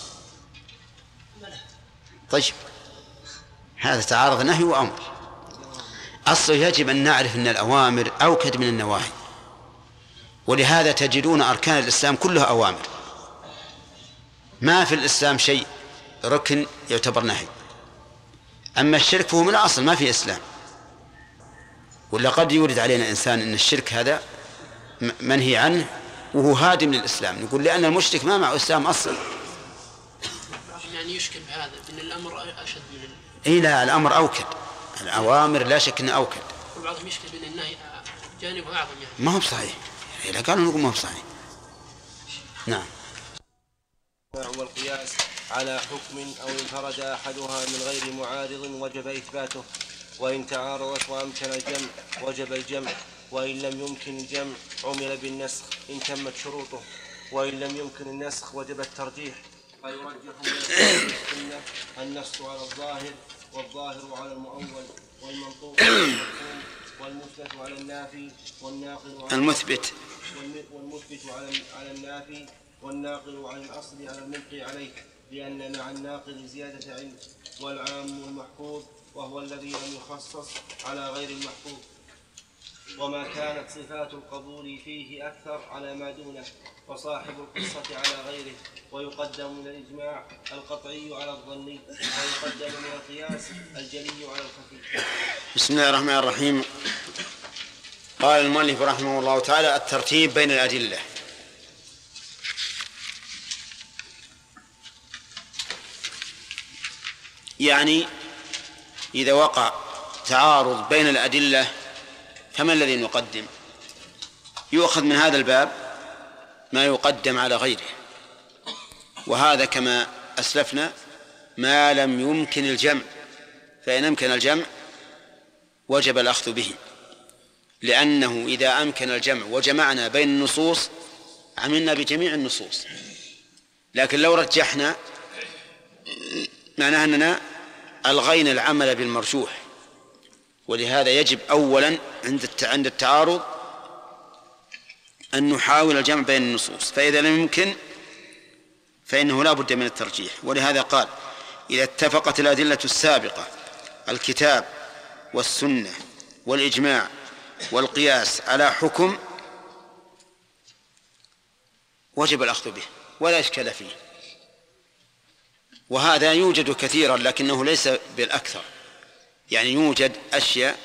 A: طيب هذا تعارض نهي وأمر. أصله يجب أن نعرف أن الأوامر أوكد من النواهي، ولهذا تجدون أركان الإسلام كلها أوامر، ما في الإسلام شيء ركن يعتبر نهي. أما الشرك فهو من الأصل ما في إسلام، ولا قد يورد علينا إنسان أن الشرك هذا منهي عنه وهو هادم للإسلام، نقول لأن المشرك ما معه إسلام أصلا.
I: يعني يشكل بهذا أن الأمر أشد من
A: لا الأمر أوكد، الأوامر لا شك أنه أوكد.
I: بعضهم يشكل بأن النهي جانبه أعظم يعني.
A: ما هو بصحيح، إذا قالوا نقول ما هو بصحيح. نعم.
B: والقياس على حكم أو انفرد أحدها من غير معارض وجب إثباته، وإن تعارضت وأمكن الجمع وجب الجمع، وإن لم يمكن الجمع عمل بالنسخ إن تمت شروطه، وإن لم يمكن النسخ وجب الترجيح. فيرجح من السنة النص على الظاهر والظاهر على المؤول والمنطوق على المفهوم والمثبت على النافي والناقل على
A: المثبت
B: على النافي والناقل عن الأصل على الملقي عليه، لأن مع الناقل زيادة علم. والعام المحفوظ وهو الذي لم يخصص على غير المحفوظ، وما كانت صفات القبول فيه أكثر على ما دونه، وصاحب القصة على غيره. ويقدم من الإجماع القطعي على الظني، ويقدم من القياس الجلي على الخفي.
A: بسم الله الرحمن الرحيم. قال المؤلف رحمه الله تعالى: الترتيب بين الأدلة. يعني إذا وقع تعارض بين الأدلة فما الذي نقدم؟ يؤخذ من هذا الباب ما يقدم على غيره، وهذا كما أسلفنا ما لم يمكن الجمع، فإن أمكن الجمع وجب الأخذ به، لأنه إذا أمكن الجمع وجمعنا بين النصوص عملنا بجميع النصوص، لكن لو رجحنا معناه أننا ألغينا العمل بالمرجوح. ولهذا يجب أولا عند التعارض أن نحاول الجمع بين النصوص، فإذا لم يمكن فإنه لا بد من الترجيح. ولهذا قال: إذا اتفقت الأدلة السابقة الكتاب والسنة والإجماع والقياس على حكم وجب الأخذ به ولا إشكال فيه. وهذا يوجد كثيرا لكنه ليس بالأكثر، يعني يوجد أشياء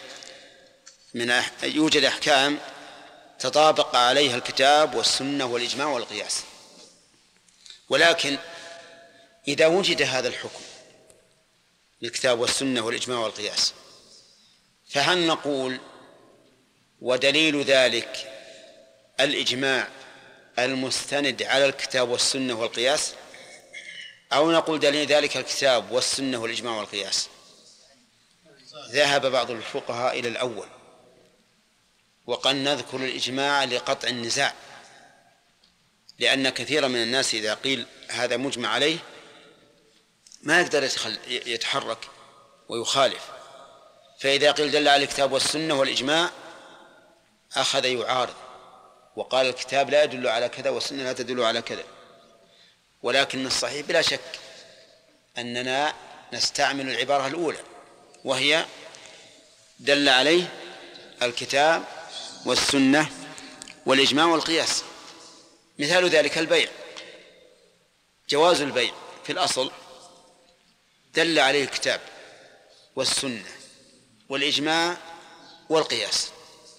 A: يوجد أحكام تطابق عليها الكتاب والسنة والإجماع والقياس، ولكن إذا وجد هذا الحكم للكتاب والسنة والإجماع والقياس فهل نقول ودليل ذلك الإجماع المستند على الكتاب والسنة والقياس، أو نقول دليل ذلك الكتاب والسنة والإجماع والقياس؟ ذهب بعض الفقهاء إلى الأول، وقد نذكر الإجماع لقطع النزاع، لأن كثيرا من الناس إذا قيل هذا مجمع عليه ما يقدر يتحرك ويخالف، فإذا قيل دل على الكتاب والسنة والإجماع أخذ يعارض وقال الكتاب لا يدل على كذا والسنة لا تدل على كذا. ولكن الصحيح بلا شك أننا نستعمل العبارة الأولى، وهي دل عليه الكتاب والسنة والإجماع والقياس. مثال ذلك البيع، جواز البيع في الأصل دل عليه الكتاب والسنة والإجماع والقياس.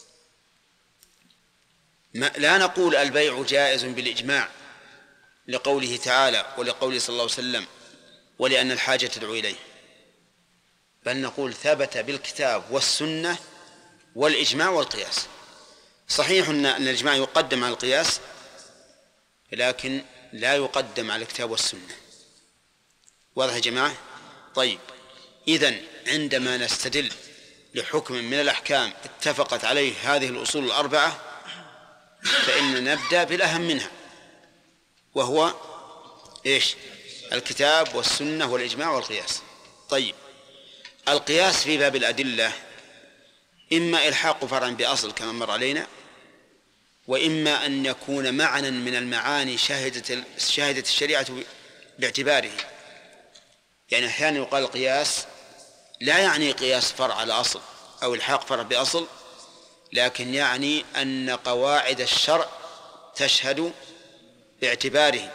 A: لا نقول البيع جائز بالإجماع لقوله تعالى ولقوله صلى الله عليه وسلم ولأن الحاجة تدعو إليه، بل نقول ثبت بالكتاب والسنة والإجماع والقياس. صحيح أن الإجماع يقدم على القياس، لكن لا يقدم على الكتاب والسنة. واضح يا جماعة؟ طيب، إذن عندما نستدل لحكم من الأحكام اتفقت عليه هذه الأصول الأربعة فإن نبدأ بالأهم منها، وهو إيش؟ الكتاب والسنة والإجماع والقياس. طيب، القياس في باب الأدلة إما إلحاق فرع بأصل كما مر علينا، وإما أن يكون معنى من المعاني شاهدت الشريعة باعتباره. يعني أحيانا يقال القياس لا يعني قياس فرع على أصل أو إلحاق فرع بأصل، لكن يعني أن قواعد الشرع تشهد باعتباره.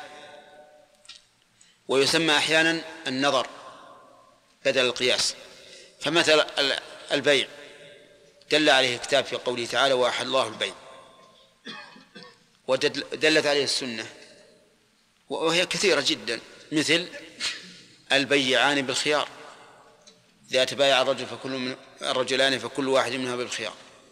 A: ويسمى أحيانا النظر بدل القياس. فمثل البيع دل عليه الكتاب في قوله تعالى وأحل الله البيع، ودلت عليه السنة وهي كثيرة جدا، مثل البيعان بالخيار، إذا تبايع الرجلان فكل واحد منها بالخيار.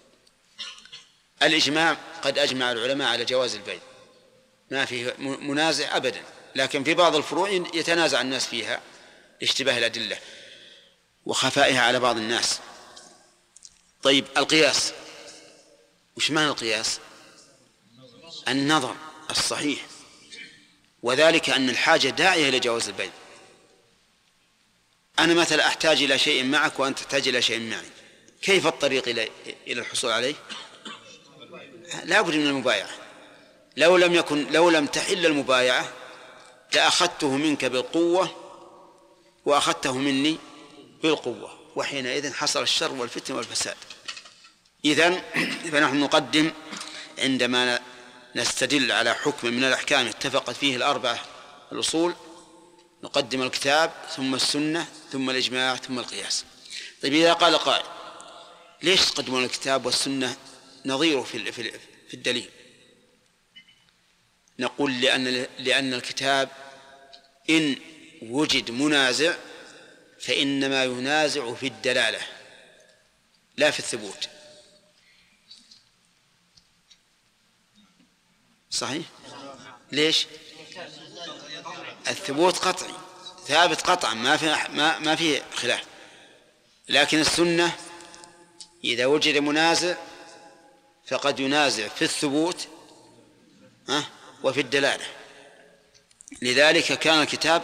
A: الإجماع قد أجمع العلماء على جواز البيع، ما فيه منازع أبدا، لكن في بعض الفروع يتنازع الناس فيها لاشتباه الأدلة وخفائها على بعض الناس. طيب، القياس وش معنى القياس؟ النظر الصحيح، وذلك أن الحاجة داعية إلى جواز البيع. أنا مثلا أحتاج إلى شيء معك وأنت تحتاج إلى شيء معي، كيف الطريق إلى الحصول عليه؟ لا بد من المبايعة. لو لم تحل المبايعة لأخذته منك بالقوة وأخذته مني بالقوة، وحينئذ حصل الشر والفتن والفساد. إذن فنحن نقدم عندما نستدل على حكم من الأحكام اتفقت فيه الأربعة الأصول، نقدم الكتاب ثم السنة ثم الإجماع ثم القياس. طيب، إذا قال قائل ليش تقدمون الكتاب والسنة نظيره في الدليل؟ نقول لأن الكتاب إن وجد منازع فإنما ينازع في الدلالة لا في الثبوت. صحيح؟ ليش؟ الثبوت قطعي ثابت قطعا ما في خلاف، لكن السنة إذا وجد منازع فقد ينازع في الثبوت وفي الدلالة. لذلك كان الكتاب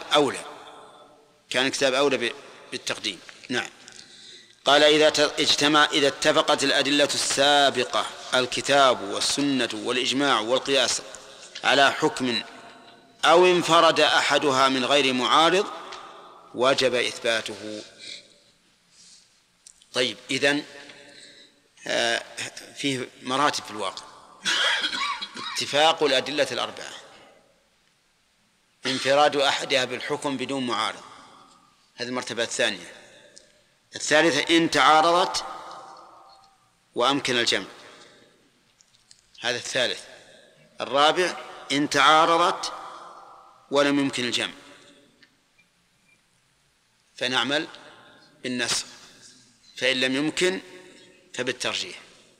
A: أولى بالتقديم. نعم. قال إذا اتفقت الأدلة السابقة الكتاب والسنة والإجماع والقياس على حكم أو انفرد أحدها من غير معارض وجب إثباته. طيب، إذن فيه مراتب في الواقع. اتفاق الأدلة الأربعة، انفراد أحدها بالحكم بدون معارض، هذه المرتبة الثانية. الثالثة إن تعارضت وأمكن الجمع، هذا الثالث. الرابع إن تعارضت ولم يمكن الجمع فنعمل بالنسخ، فإن لم يمكن فبالترجيح.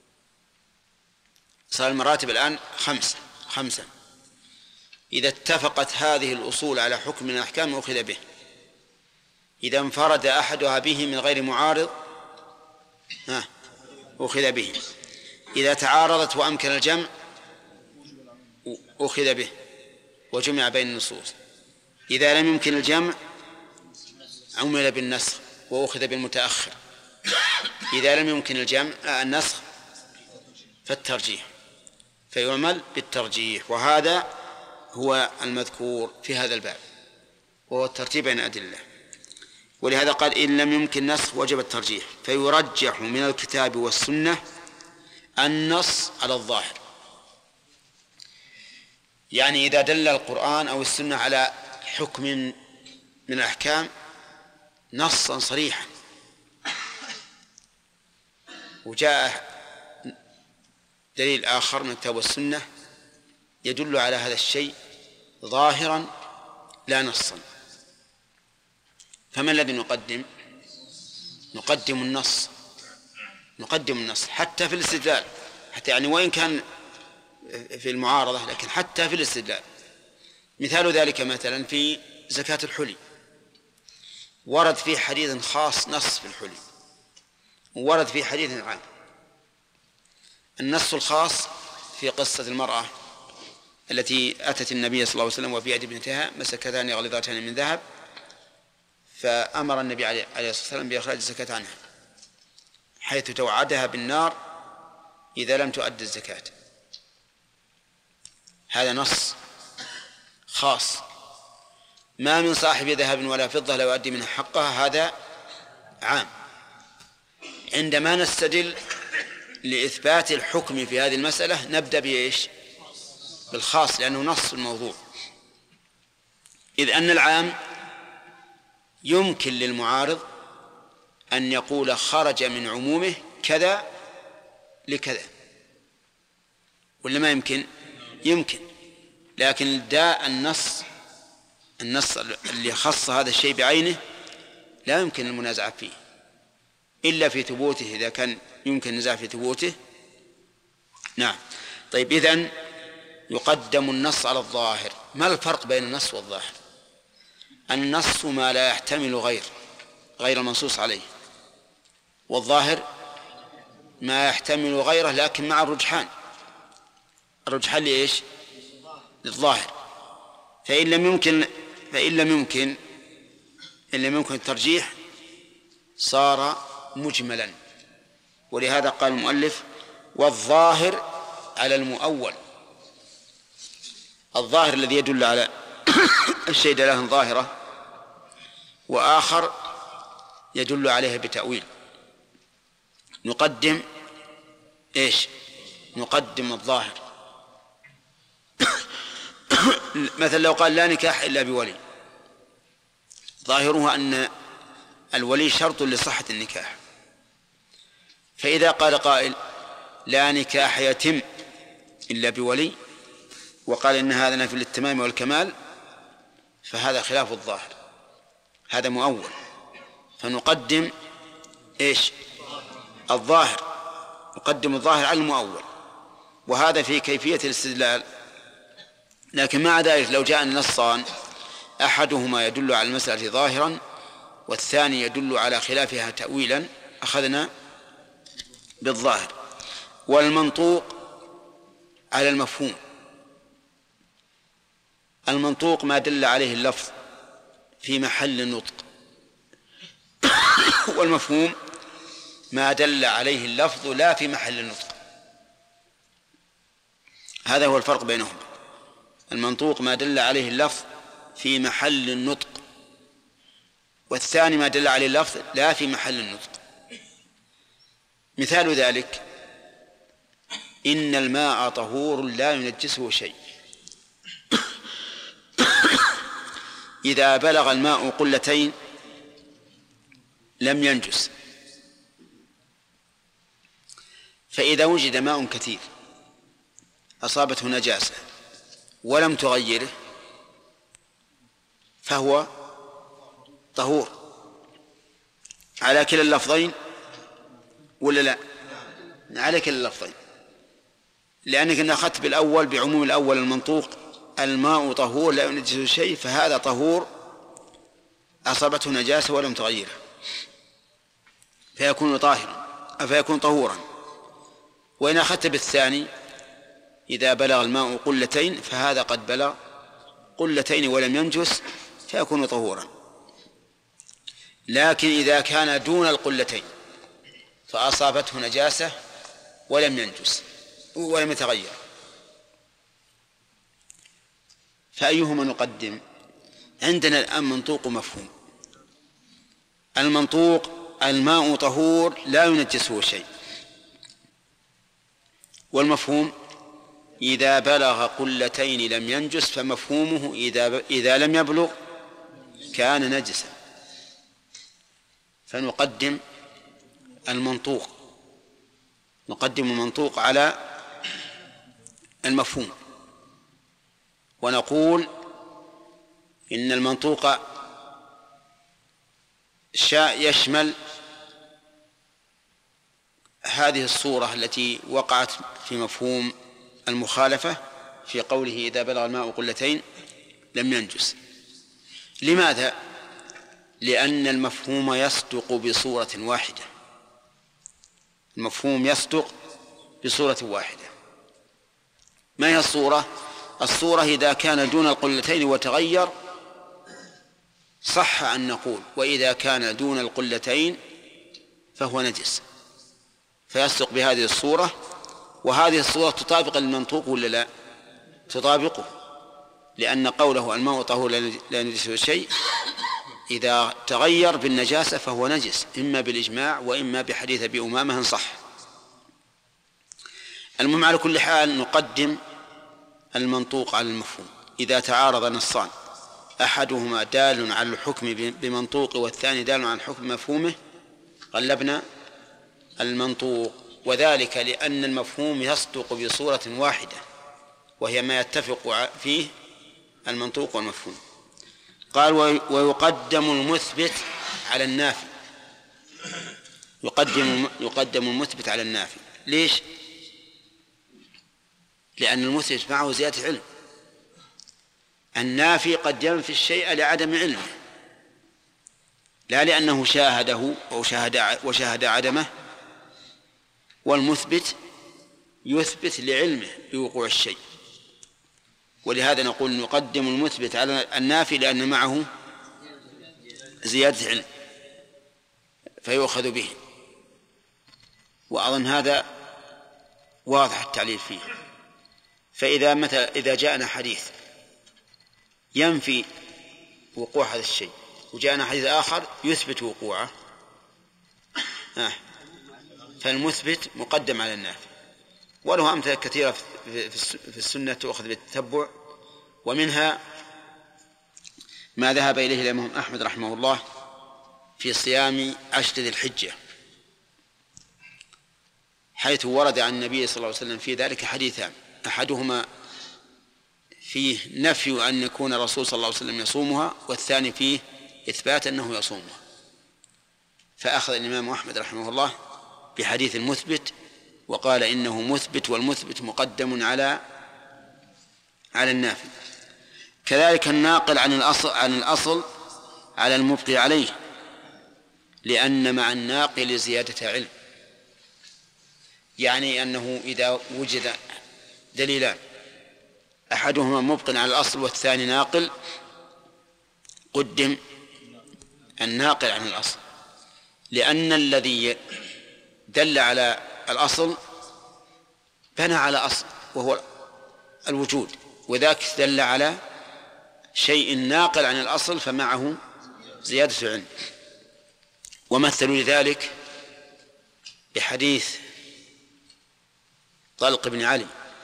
A: صار المراتب الآن خمسة. إذا اتفقت هذه الأصول على حكم من الأحكام أخذ به، إذا انفرد أحدها به من غير معارض أخذ به، إذا تعارضت وأمكن الجمع أخذ به وجمع بين النصوص، إذا لم يمكن الجمع عمل بالنسخ وأخذ بالمتأخر، إذا لم يمكن الجمع النسخ فالترجيح، فيعمل بالترجيح. وهذا هو المذكور في هذا الباب، وهو الترتيب بين الأدلة. ولهذا قال إن لم يمكن نسخ وجب الترجيح، فيرجح من الكتاب والسنة النص على الظاهر. يعني إذا دل القرآن أو السنة على حكم من الأحكام نصا صريحا وجاء دليل آخر من الكتاب والسنة يدل على هذا الشيء ظاهرا لا نصا، فما الذي نقدم؟ نقدم النص حتى في الاستدلال، حتى يعني وإن كان في المعارضة لكن حتى في الاستدلال. مثال ذلك مثلا في زكاة الحلي، ورد في حديث خاص نص في الحلي، وورد في حديث عام. النص الخاص في قصة المرأة التي أتت النبي صلى الله عليه وسلم وفي يد ابنتها مسكتان غليظتان من ذهب، فأمر النبي عليه الصلاة والسلام بإخراج الزكاة عنها، حيث توعدها بالنار إذا لم تؤد الزكاة. هذا نص خاص، ما من صاحب ذهب ولا فضة لا يؤدي منها حقها، هذا عام. عندما نستدل لإثبات الحكم في هذه المسألة نبدأ بإيش؟ بالخاص، لأنه نص الموضوع، إذ أن العام يمكن للمعارض أن يقول خرج من عمومه كذا لكذا، ولا ما يمكن؟ يمكن، لكن داء النص اللي خص هذا الشيء بعينه لا يمكن المنازعة فيه إلا في ثبوته، إذا كان يمكن النزاع في ثبوته. نعم. طيب، إذن يقدم النص على الظاهر. ما الفرق بين النص والظاهر؟ النص ما لا يحتمل غير المنصوص عليه، والظاهر ما يحتمل غيره لكن مع الرجحان لإيش؟ للظاهر. فإن لم يمكن الترجيح صار مجملا. ولهذا قال المؤلف والظاهر على المؤول. الظاهر الذي يدل على الشيء دلالة ظاهرة، وآخر يدل عليه بتأويل. نقدم إيش؟ نقدم الظاهر. مثلا لو قال لا نكاح إلا بولي، ظاهره أن الولي شرط لصحة النكاح، فإذا قال قائل لا نكاح يتم إلا بولي وقال إن هذا نفي للتمام والكمال، فهذا خلاف الظاهر، هذا مؤول. فنقدم إيش؟ الظاهر، نقدم الظاهر على المؤول، وهذا في كيفية الاستدلال. لكن مع ذلك لو جاء نصان أحدهما يدل على المسألة ظاهرا والثاني يدل على خلافها تأويلا أخذنا بالظاهر. والمنطوق على المفهوم. المنطوق ما دل عليه اللفظ في محل النطق، والمفهوم ما دل عليه اللفظ لا في محل النطق. هذا هو الفرق بينهم. المنطوق ما دل عليه اللفظ في محل النطق، والثاني ما دل عليه اللفظ لا في محل النطق. مثال ذلك إن الماء طهور لا ينجسه شيء. إذا بلغ الماء قلتين لم ينجس. فإذا وجد ماء كثير أصابته نجاسة ولم تغيره فهو طهور على كلا اللفظين ولا لا؟ على كلا اللفظين، لأنك إن أخذت بالأول بعموم الأول المنطوق الماء طهور لا ينجسه شيء، فهذا طهور أصابته نجاسة ولم تغيره فيكون طهورا. وإن أخذت بالثاني إذا بلغ الماء قلتين فهذا قد بلغ قلتين ولم ينجس فيكون طهورا. لكن إذا كان دون القلتين فأصابته نجاسة ولم ينجس ولم يتغير فأيهما نقدم؟ عندنا الآن منطوق ومفهوم. المنطوق الماء طهور لا ينجسه شيء، والمفهوم إذا بلغ قلتين لم ينجس، فمفهومه إذا لم يبلغ كان نجسا. فنقدم المنطوق على المفهوم، ونقول إن المنطوق يشمل هذه الصورة التي وقعت في مفهوم المخالفة في قوله إذا بلغ الماء قلتين لم ينجس. لماذا؟ لأن المفهوم يصدق بصورة واحدة. المفهوم يصدق بصورة واحدة. ما هي الصورة؟ الصورة إذا كان دون القلتين وتغير صح أن نقول وإذا كان دون القلتين فهو نجس، فيصدق بهذه الصورة. وهذه الصورة تطابق المنطوق ولا لا؟ تطابقه، لأن قوله الماء طهور لا ينجسه شيء إذا تغير بالنجاسة فهو نجس، إما بالإجماع وإما بحديث أبي أمامة إن صح. المهم على كل حال نقدم المنطوق على المفهوم. إذا تعارض نصان أحدهما دال على الحكم بمنطوقه والثاني دال على الحكم بمفهومه غلبنا المنطوق، وذلك لأن المفهوم يصدق بصورة واحدة وهي ما يتفق فيه المنطوق والمفهوم. قال ويقدم المثبت على النافي. يقدم المثبت على النافي. ليش؟ لأن المثبت معه زيادة علم. النافي قد ينفي الشيء لعدم علمه لا لأنه شاهده أو وشاهد عدمه، والمثبت يثبت لعلمه بوقوع الشيء. ولهذا نقول نقدم المثبت على النافي لأن معه زيادة علم فيؤخذ به. وأظن هذا واضح التعليل فيه. إذا جاءنا حديث ينفي وقوع هذا الشيء وجاءنا حديث آخر يثبت وقوعه فالمثبت مقدم على النافي. وله أمثلة كثيرة في السنة تؤخذ بالتتبع، ومنها ما ذهب إليه الإمام أحمد رحمه الله في صيام 10 ذي الحجة، حيث ورد عن النبي صلى الله عليه وسلم في ذلك حديثان، أحدهما فيه نفي أن يكون الرسول صلى الله عليه وسلم يصومها، والثاني فيه إثبات أنه يصومها. فأخذ الإمام أحمد رحمه الله بحديث المثبت وقال إنه مثبت، والمثبت مقدم على النافي. كذلك الناقل عن الأصل على المبقي عليه، لأن مع الناقل زيادة علم. يعني أنه إذا وجد دليلان أحدهما مبق على الأصل والثاني ناقل قدم الناقل عن الأصل، لأن الذي دل على الأصل بنى على أصل وهو الوجود، وذاك دل على شيء ناقل عن الأصل فمعه زيادة علم. ومثلوا لذلك بحديث طلق بن علي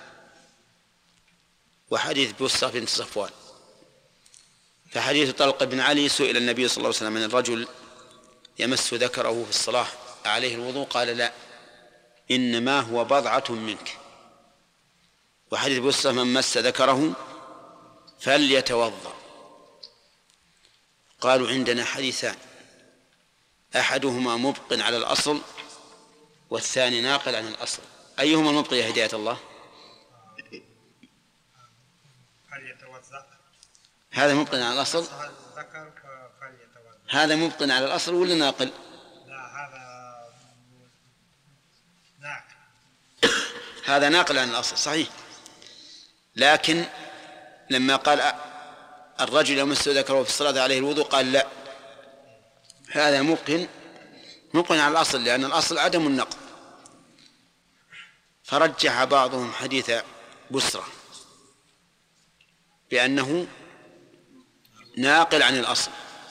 A: وحديث بصرة بنت صفوان. فحديث طلق بن علي سئل النبي صلى الله عليه وسلم من الرجل يمس ذكره في الصلاة عليه الوضوء؟ قال لا، إنما هو بضعة منك. وحديث بصرة من مس ذكره فليتوضأ. قالوا عندنا حديثان، أحدهما مبق على الأصل والثاني ناقل عن الأصل. أيهما المبق يا هداية الله؟ هذا مبق على الأصل، هذا مبق على الأصل ولا ناقل؟
J: لا، هذا ناقل.
A: هذا ناقل عن الأصل صحيح، لكن لما قال الرجل يمس ذكره في الصلاة عليه الوضوء قال لا، هذا مبق على الأصل، لأن الأصل عدم النقض. فرجح بعضهم حديث بصرة بأنه ناقل عن الأصل،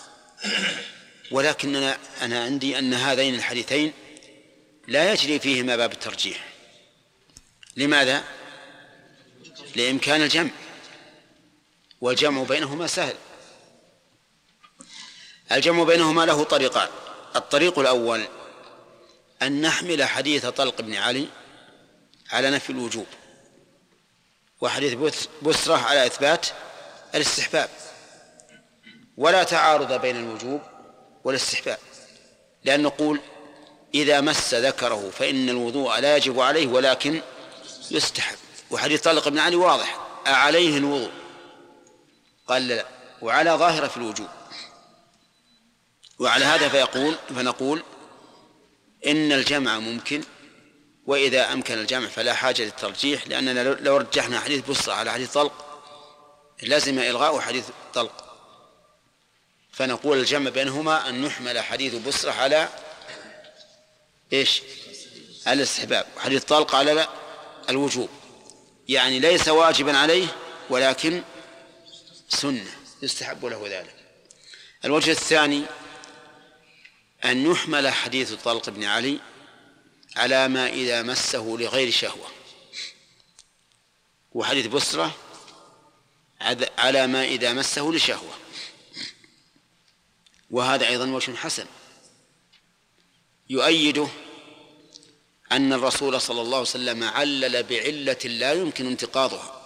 A: ولكن أنا عندي أن هذين الحديثين لا يجري فيهما باب الترجيح. لماذا؟ لإمكان الجمع، والجمع بينهما سهل. الجمع بينهما له طريقان. الطريق الأول أن نحمل حديث طلق بن علي على نفي الوجوب، وحديث بصرة على إثبات الاستحباب، ولا تعارض بين الوجوب والاستحباب، لأن نقول إذا مس ذكره فإن الوضوء لا يجب عليه ولكن يستحب. وحديث طلق بن علي واضح، أعليه الوضوء؟ قال لا، وعلى ظاهرة في الوجوب. وعلى هذا فنقول إن الجمع ممكن، وإذا أمكن الجمع فلا حاجة للترجيح، لأننا لو رجحنا حديث بصرة على حديث طلق لازم إلغاء حديث طلق. فنقول الجمع بينهما أن نحمل حديث بصرة على إيش؟ على الاستحباب، وحديث طلق على الوجوب، يعني ليس واجبا عليه ولكن سنة يستحب له ذلك. الوجه الثاني أن يحمل حديث طلق بن علي على ما إذا مسه لغير شهوة، وحديث بصرة على ما إذا مسه لشهوة، وهذا أيضا وجه حسن يؤيده أن الرسول صلى الله عليه وسلم علل بعلة لا يمكن انتقاضها،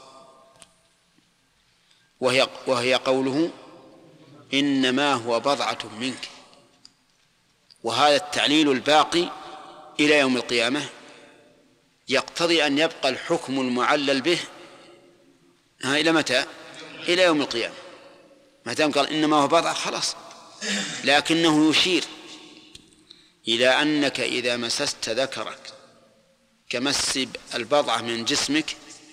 A: وهي قوله إنما هو بضعة منك. وهذا التعليل الباقي إلى يوم القيامة يقتضي أن يبقى الحكم المعلل به إلى متى؟ إلى يوم القيامة. ما دام قال إنما هو بضعة خلاص، لكنه يشير إلى أنك إذا مسست ذكرك كمس البضعة من جسمك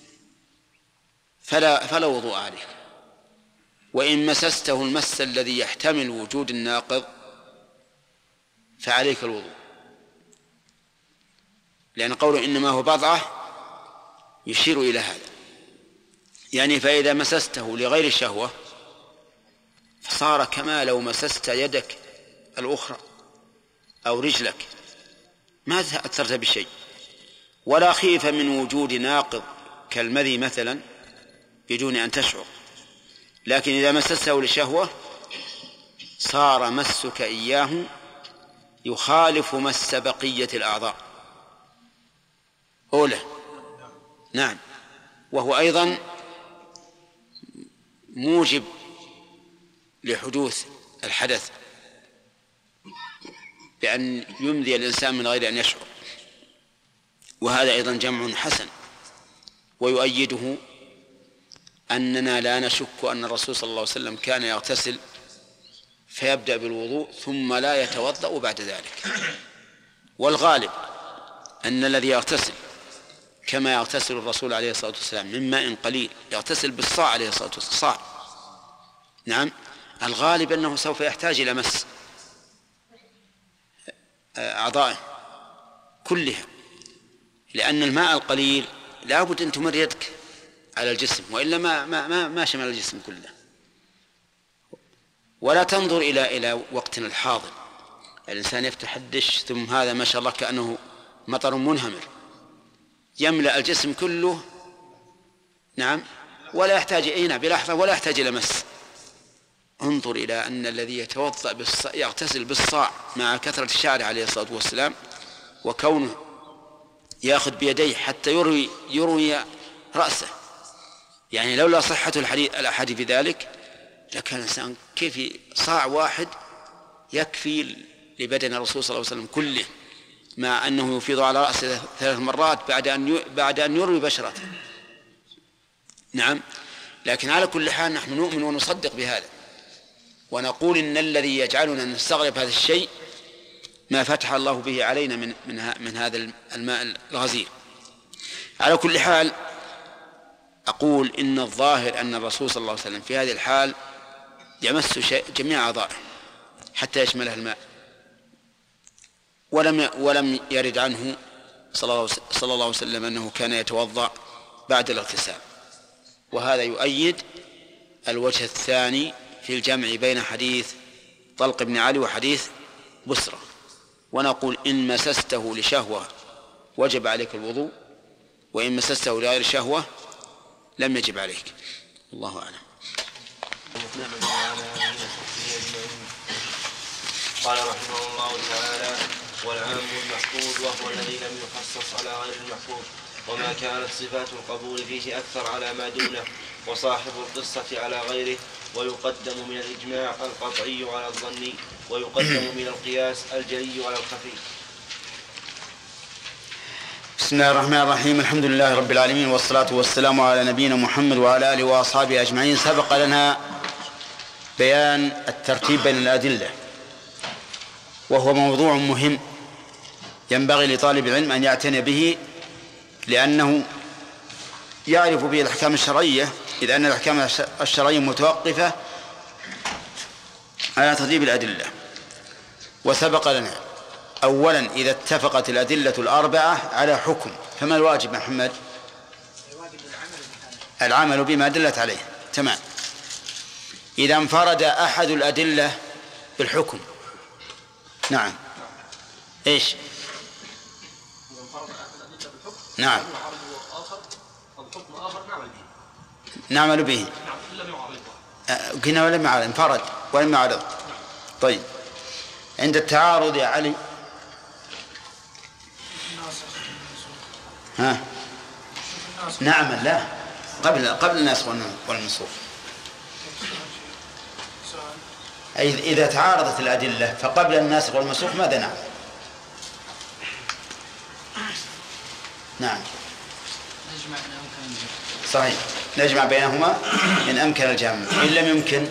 A: فلا وضوء عليك، وإن مسسته المس الذي يحتمل وجود الناقض فعليك الوضوء، لأن قوله إنما هو بضعة يشير إلى هذا. يعني فإذا مسسته لغير الشهوة صار كما لو مسست يدك الأخرى أو رجلك، ما تأثرت بشيء، ولا خيف من وجود ناقض كالمذي مثلا بدون أن تشعر. لكن إذا مسسته للشهوة صار مسك إياه يخالف مس بقية الأعضاء أولى. نعم، وهو أيضا موجب لحدوث الحدث بأن يمضي الإنسان من غير أن يشعر، وهذا أيضا جمع حسن. ويؤيده أننا لا نشك أن الرسول صلى الله عليه وسلم كان يغتسل فيبدأ بالوضوء ثم لا يتوضأ بعد ذلك، والغالب أن الذي يغتسل كما يغتسل الرسول عليه الصلاة والسلام من ماء قليل، يغتسل بالصاع عليه الصلاة والسلام صاع، نعم، الغالب أنه سوف يحتاج إلى مس أعضائه كلها، لأن الماء القليل لا بد أن تمر يدك على الجسم، وإلا ما شمل الجسم كله. ولا تنظر إلى وقتنا الحاضر، الإنسان يفتح الدش ثم هذا ما شاء الله كأنه مطر منهمر، يملأ الجسم كله. نعم، ولا يحتاج بلحظة ولا يحتاج إلى مس. انظر إلى أن الذي يتوضأ يغتسل بالصاع مع كثرة الشعر عليه الصلاة والسلام، وكونه يأخذ بيديه حتى يروي رأسه، يعني لولا صحة الأحاديث في ذلك لكان الإنسان كيف صاع واحد يكفي لبدن الرسول صلى الله عليه وسلم كله، مع أنه يفيض على رأسه 3 مرات بعد أن يروي بشرته. نعم، لكن على كل حال نحن نؤمن ونصدق بهذا، ونقول إن الذي يجعلنا نستغرب هذا الشيء ما فتح الله به علينا من هذا الماء الغزير. على كل حال أقول إن الظاهر أن الرسول صلى الله عليه وسلم في هذه الحال يمس جميع أعضائه حتى يشملها الماء، ولم يرد عنه صلى الله عليه وسلم أنه كان يتوضأ بعد الاغتسال. وهذا يؤيد الوجه الثاني في الجمع بين حديث طلق بن علي وحديث بسرة. ونقول إن مسسته لشهوة وجب عليك الوضوء، وإن مسسته لغير شهوة لم يجب عليك. الله أعلم.
B: قال رحمه الله تعالى: والعام المحفوظ وهو الذي لم يخصص على غير المحفوظ، وما كانت صفات القبول فيه أكثر على ما دونه، وصاحب القصة على غيره، ويقدم من الإجماع القطعي على الظني، ويقدم من القياس الجلي على الخفي.
A: بسم الله الرحمن الرحيم. الحمد لله رب العالمين، والصلاة والسلام على نبينا محمد وعلى آله وأصحابه أجمعين. سبق لنا بيان الترتيب بين الأدلة، وهو موضوع مهم ينبغي لطالب العلم أن يعتني به، لأنه يعرف به الأحكام الشرعية، إذ أن الأحكام الشرعية متوقفة على ترتيب الأدلة. وسبق لنا أولا إذا اتفقت الأدلة الأربعة على حكم فما الواجب يا محمد؟ العمل بما دلت عليه. تمام. إذا انفرد أحد الأدلة بالحكم، نعم، إيش؟ نعم، نعمل به. قلنا ولم يعارض، انفرد ولم يعارض. طيب، عند التعارض يا علي نعمل لا قبل الناسخ والمنسوخ. أي إذا تعارضت الأدلة فقبل الناسخ والمنسوخ ماذا نعمل؟ نعم، صحيح، نجمع بينهما إن أمكن الجمع. إن لم يمكن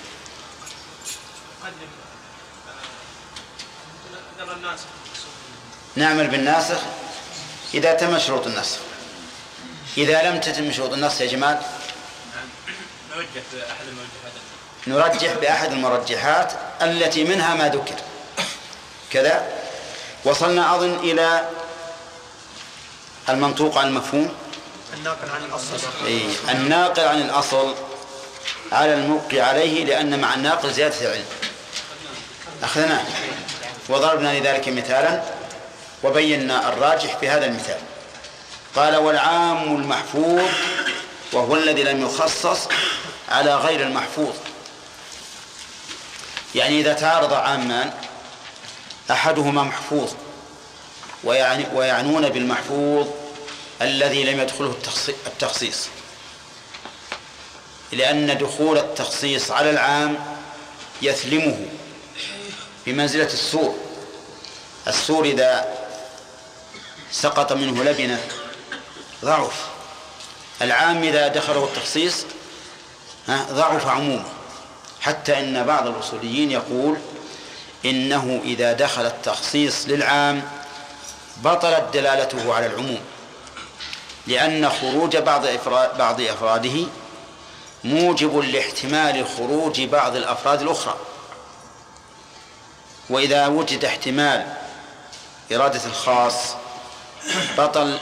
A: نعمل بالناسخ إذا تم شروط النسخ. إذا لم تتم شروط النسخ يا جمال نرجح بأحد المرجحات التي منها ما ذكر. كذا وصلنا أظن إلى المنطوق عن المفهوم،
J: الناقل عن الأصل.
A: الناقل عن الأصل على المبقي عليه، لأن مع الناقل زيادة العلم. أخذناه وضربنا لذلك مثالا وبينا الراجح في هذا المثال. قال: والعام المحفوظ وهو الذي لم يخصص على غير المحفوظ. يعني إذا تعارض عامان أحدهما محفوظ، ويعنون بالمحفوظ الذي لم يدخله التخصيص، لأن دخول التخصيص على العام يثلمه بمنزلة السور. السور إذا سقط منه لبنة ضعف، العام إذا دخله التخصيص ضعف عمومه، حتى إن بعض الأصوليين يقول إنه إذا دخل التخصيص للعام بطلت دلالته على العموم، لأن خروج بعض أفراده موجب لاحتمال خروج بعض الأفراد الأخرى. وإذا وجد احتمال إرادة الخاص بطلت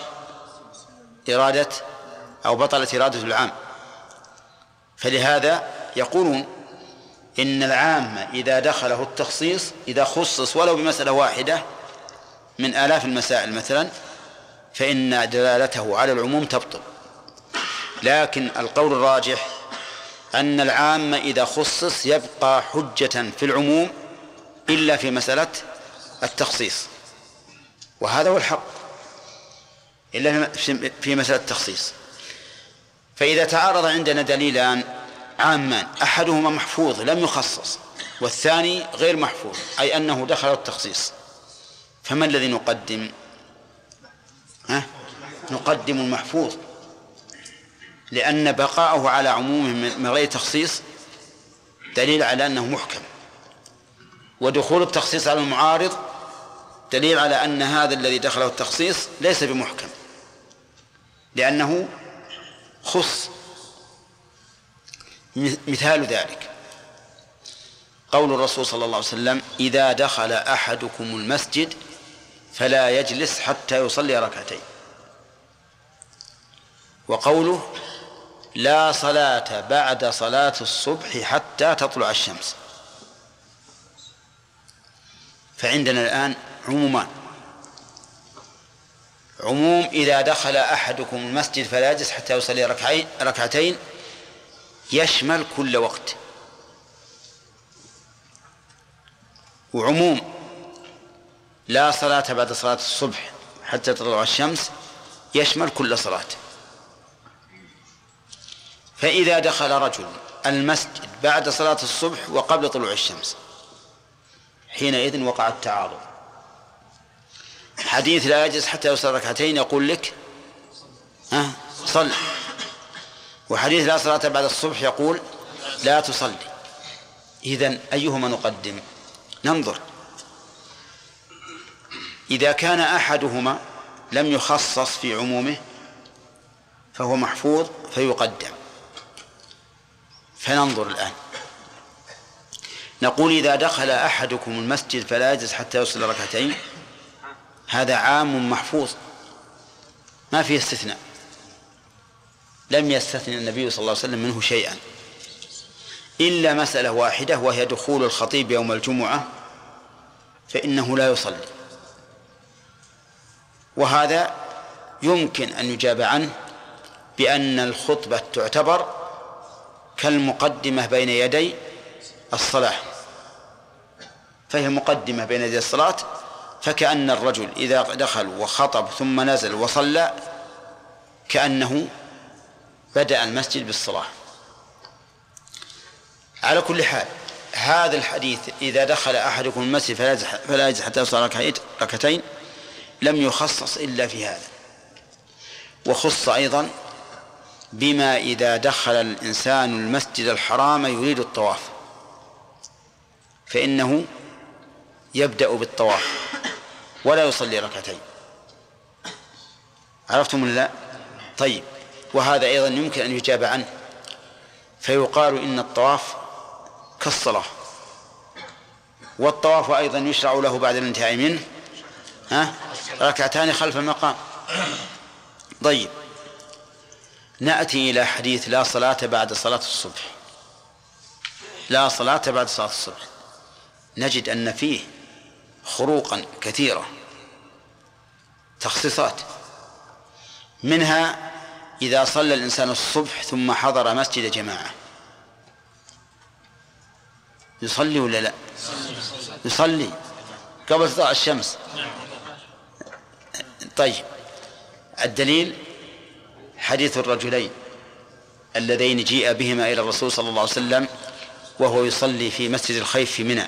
A: إرادة العام. فلهذا يقولون إن العام إذا دخله التخصيص، إذا خصص ولو بمسألة واحدة من آلاف المسائل مثلا، فإن دلالته على العموم تبطل. لكن القول الراجح أن العام إذا خصص يبقى حجة في العموم إلا في مسألة التخصيص، وهذا هو الحق، إلا في مسألة التخصيص. فإذا تعارض عندنا دليلان عامان أحدهما محفوظ لم يخصص والثاني غير محفوظ أي أنه دخل التخصيص، فما الذي نقدم؟ نقدم المحفوظ، لأن بقاءه على عمومه من غير تخصيص دليل على أنه محكم، ودخول التخصيص على المعارض دليل على أن هذا الذي دخله التخصيص ليس بمحكم لأنه خص. مثال ذلك قول الرسول صلى الله عليه وسلم: إذا دخل أحدكم المسجد فلا يجلس حتى يصلي ركعتين، وقوله: لا صلاة بعد صلاة الصبح حتى تطلع الشمس. فعندنا الآن عمومان: عموم إذا دخل أحدكم المسجد فلا يجلس حتى يصلي ركعتين يشمل كل وقت، وعموم لا صلاة بعد صلاة الصبح حتى تطلع الشمس يشمل كل صلاة. فإذا دخل رجل المسجد بعد صلاة الصبح وقبل طلوع الشمس حينئذ وقع التعارض. حديث لا يجلس حتى يصلي ركعتين يقول لك صل، وحديث لا صلاة بعد الصبح يقول لا تصلي. إذن أيهما نقدم؟ ننظر. إذا كان أحدهما لم يخصص في عمومه فهو محفوظ فيقدم. فننظر الآن نقول: إذا دخل أحدكم المسجد فلا يجلس حتى يصلي ركعتين، هذا عام محفوظ ما فيه استثناء، لم يستثني النبي صلى الله عليه وسلم منه شيئا إلا مسألة واحدة، وهي دخول الخطيب يوم الجمعة فإنه لا يصلي، وهذا يمكن أن يجاب عنه بأن الخطبة تعتبر كالمقدمة بين يدي الصلاة، فهي مقدمة بين يدي الصلاة، فكأن الرجل إذا دخل وخطب ثم نزل وصلى كأنه بدأ المسجد بالصلاة. على كل حال هذا الحديث إذا دخل أحدكم المسجد فلا يجلس حتى يصلي ركعتين لم يخصص إلا في هذا، وخص أيضا بما إذا دخل الإنسان المسجد الحرام يريد الطواف فإنه يبدأ بالطواف ولا يصلي ركعتين. عرفتم ولا لا؟ طيب، وهذا أيضا يمكن أن يجاب عنه، فيقال إن الطواف كالصلاة، والطواف أيضا يشرع له بعد الانتهاء منه ركعتان خلف المقام. طيب، نأتي إلى حديث لا صلاة بعد صلاة الصبح. لا صلاة بعد صلاة الصبح نجد أن فيه خروقا كثيرة، تخصيصات، منها إذا صلى الإنسان الصبح ثم حضر مسجد جماعة يصلي ولا لا؟ يصلي قبل تطلع الشمس. طيب، الدليل حديث الرجلين اللذين جيء بهما إلى الرسول صلى الله عليه وسلم وهو يصلي في مسجد الخيف في منى،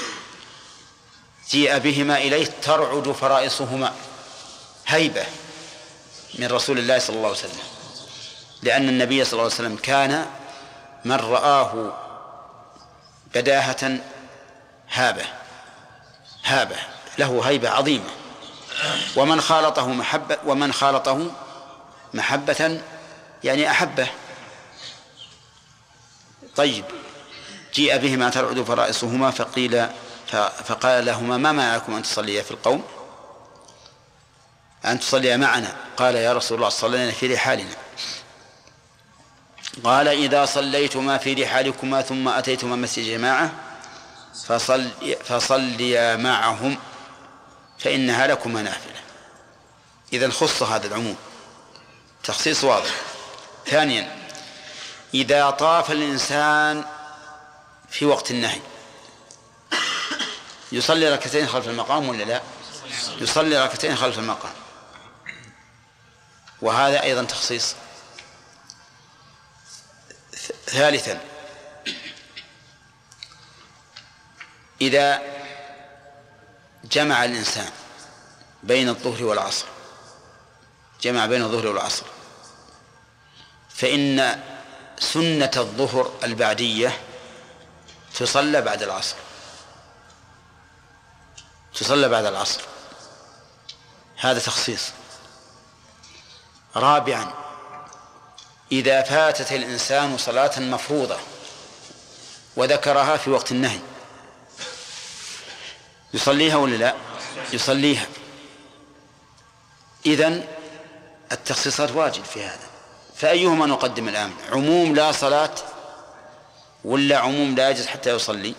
A: جيء بهما إليه ترعد فرائصهما هيبة من رسول الله صلى الله عليه وسلم، لأن النبي صلى الله عليه وسلم كان من رآه بداهة هابة له هيبة عظيمة، ومن خالطه محبة يعني أحبه. طيب، جيء بهما ترعد فرائصهما فقال لهما: ما منعكم أن تصليا في القوم، أن تصليا معنا؟ قال: يا رسول الله صلينا في رحالنا. قال: إذا صليتما في رحالكما ثم أتيتما مسجد جماعة فصليا معهم فإنها لكما نافلة. إذن خص هذا العموم، تخصيص واضح. ثانيا، إذا طاف الإنسان في وقت النهي يصلي ركعتين خلف المقام ولا لا؟ يصلي ركعتين خلف المقام، وهذا أيضا تخصيص. ثالثا، إذا جمع الإنسان بين الظهر والعصر، جمع بين الظهر والعصر، فإن سنة الظهر البعدية تصلى بعد العصر، تصلى بعد العصر، هذا تخصيص. رابعا، إذا فاتت الإنسان صلاة مفروضة وذكرها في وقت النهي يصليها ولا لا؟ يصليها. إذن التخصيصات واجب في هذا، فأيهما نقدم الآن؟ عموم لا صلاة ولا عموم لا يجوز حتى يصلي؟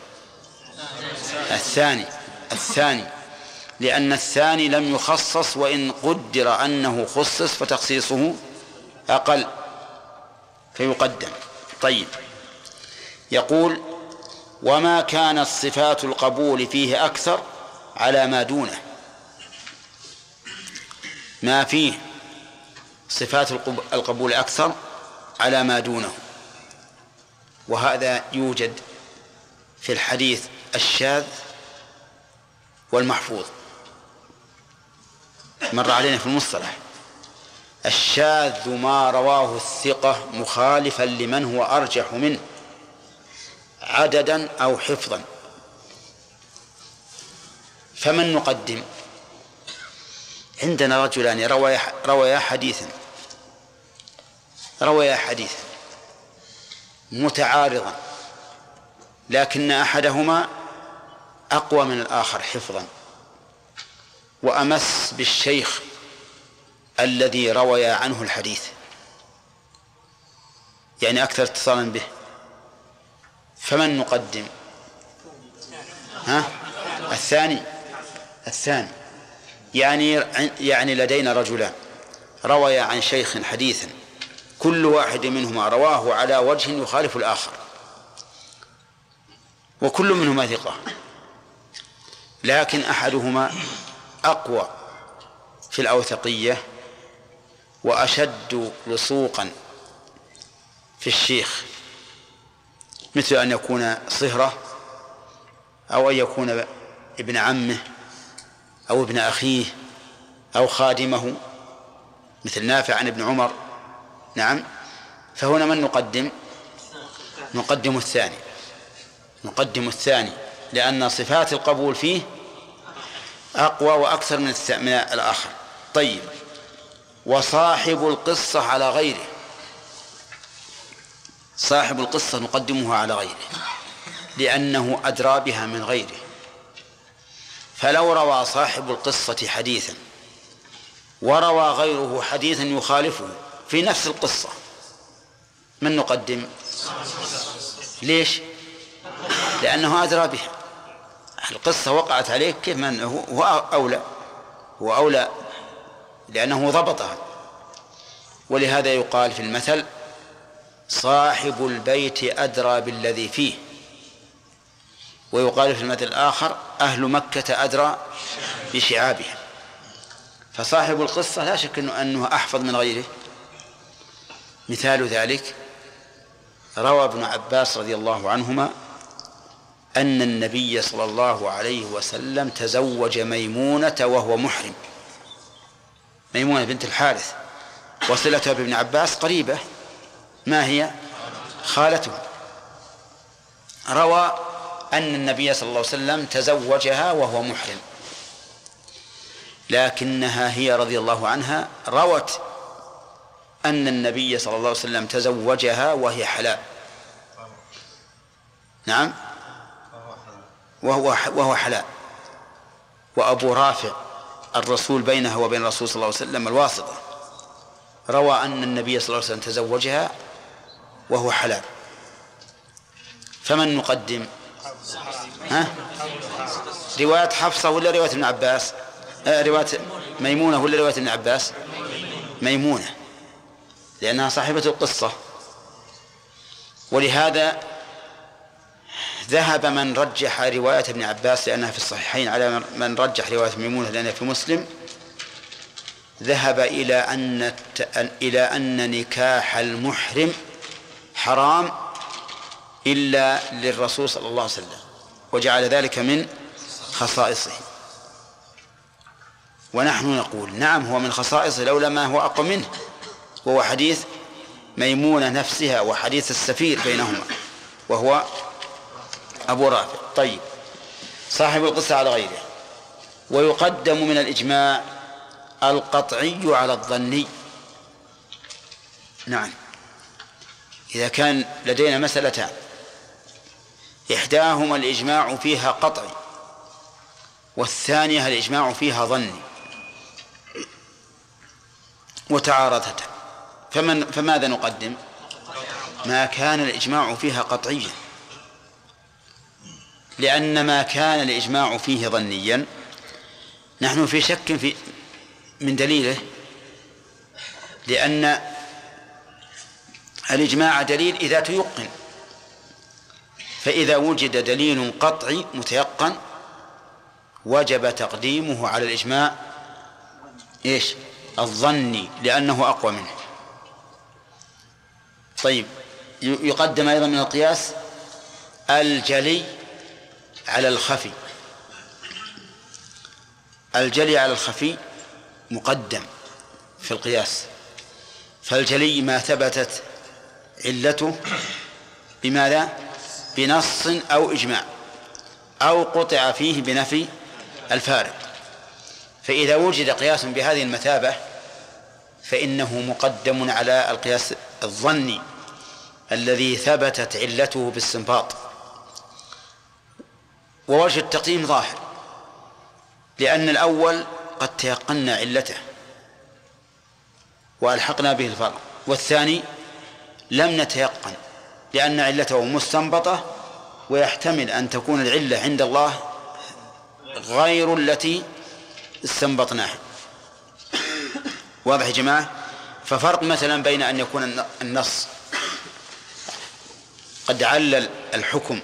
A: الثاني، لأن الثاني لم يخصص، وإن قدر أنه خصص فتخصيصه أقل فيقدم. طيب، يقول: وما كانت صفات القبول فيه أكثر على ما دونه، ما فيه صفات القبول أكثر على ما دونه، وهذا يوجد في الحديث الشاذ والمحفوظ، مر علينا في المصطلح. الشاذ ما رواه الثقة مخالفا لمن هو أرجح منه عددا أو حفظا، فمن نقدم؟ عندنا رجلان رويا حديثا متعارضا، لكن أحدهما أقوى من الآخر حفظا وأمس بالشيخ الذي روى عنه الحديث، يعني أكثر اتصالا به، فمن نقدم؟ الثاني. يعني لدينا رجلان روى عن شيخ حديثا كل واحد منهما رواه على وجه يخالف الآخر، وكل منهما ثقة، لكن أحدهما أقوى في الأوثقية وأشد لصوقا في الشيخ، مثل أن يكون صهره أو أن يكون ابن عمه أو ابن أخيه أو خادمه، مثل نافع عن ابن عمر. نعم، فهنا من نقدم؟ نقدم الثاني، لأن صفات القبول فيه أقوى وأكثر من الآخر. طيب، وصاحب القصة على غيره، صاحب القصة نقدمه على غيره لأنه أدرى بها من غيره، فلو روى صاحب القصة حديثا وروى غيره حديثا يخالفه في نفس القصة، من نقدم؟ ليش؟ لأنه أدرى بها، القصة وقعت عليه كيف من هو أولى لأنه ضبطها. ولهذا يقال في المثل: صاحب البيت أدرى بالذي فيه. ويقال في المثل الآخر: أهل مكة أدرى بشعابها. فصاحب القصة لا شك أنه أحفظ من غيره. مثال ذلك: روى ابن عباس رضي الله عنهما أن النبي صلى الله عليه وسلم تزوج ميمونة وهو محرم، ميمونة بنت الحارث، وصلتها بابن عباس قريبة، ما هي؟ خالته. روى أن النبي صلى الله عليه وسلم تزوجها وهو محرم، لكنها هي رضي الله عنها روت أن النبي صلى الله عليه وسلم تزوجها وهي حلال. نعم، وهو حلال، وأبو رافع الرسول بينها وبين الرسول صلى الله عليه وسلم الواسطة، روى أن النبي صلى الله عليه وسلم تزوجها وهو حلال. فمن نقدم؟ رواية حفصة ولا رواية ابن عباس؟ رواية ميمونة ولا رواية ابن عباس؟ ميمونة، لأنها صاحبة القصة. ولهذا ذهب من رجح رواية ابن عباس لأنها في الصحيحين على من رجح رواية ميمونة لأنها في مسلم، ذهب إلى أن نكاح المحرم حرام إلا للرسول صلى الله عليه وسلم، وجعل ذلك من خصائصه. ونحن نقول نعم هو من خصائصه لولا ما هو أقوى منه، وهو حديث ميمونة نفسها وحديث السفير بينهما وهو أبو رافع. طيب، صاحب القصة على غيره. ويقدم من الإجماع القطعي على الظني. نعم، إذا كان لدينا مسألتان إحداهما الإجماع فيها قطعي والثانية الإجماع فيها ظني وتعارضتا، فماذا نقدم؟ ما كان الإجماع فيها قطعيا، لأن ما كان الإجماع فيه ظنيا نحن في شك من دليله، لأن الإجماع دليل إذا تيقن، فإذا وجد دليل قطعي متيقن وجب تقديمه على الإجماع الظني لأنه أقوى منه. طيب، يقدم أيضا من القياس الجلي على الخفي. الجلي على الخفي مقدم في القياس، فالجلي ما ثبتت علته بماذا؟ بنص أو إجماع أو قطع فيه بنفي الفارق. فإذا وجد قياس بهذه المثابة فإنه مقدم على القياس الظني الذي ثبتت علته بالاستنباط. ووجه التقديم ظاهر، لأن الأول قد تيقنا علته وألحقنا به الفرق، والثاني لم نتيقن لأن علته مستنبطة، ويحتمل أن تكون العلة عند الله غير التي استنبطناها. واضح يا جماعة؟ ففرق مثلا بين أن يكون النص قد علل الحكم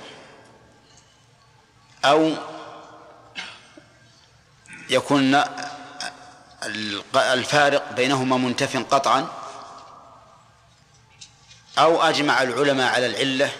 A: أو يكون الفارق بينهما منتف قطعا، أو أجمع العلماء على العلة،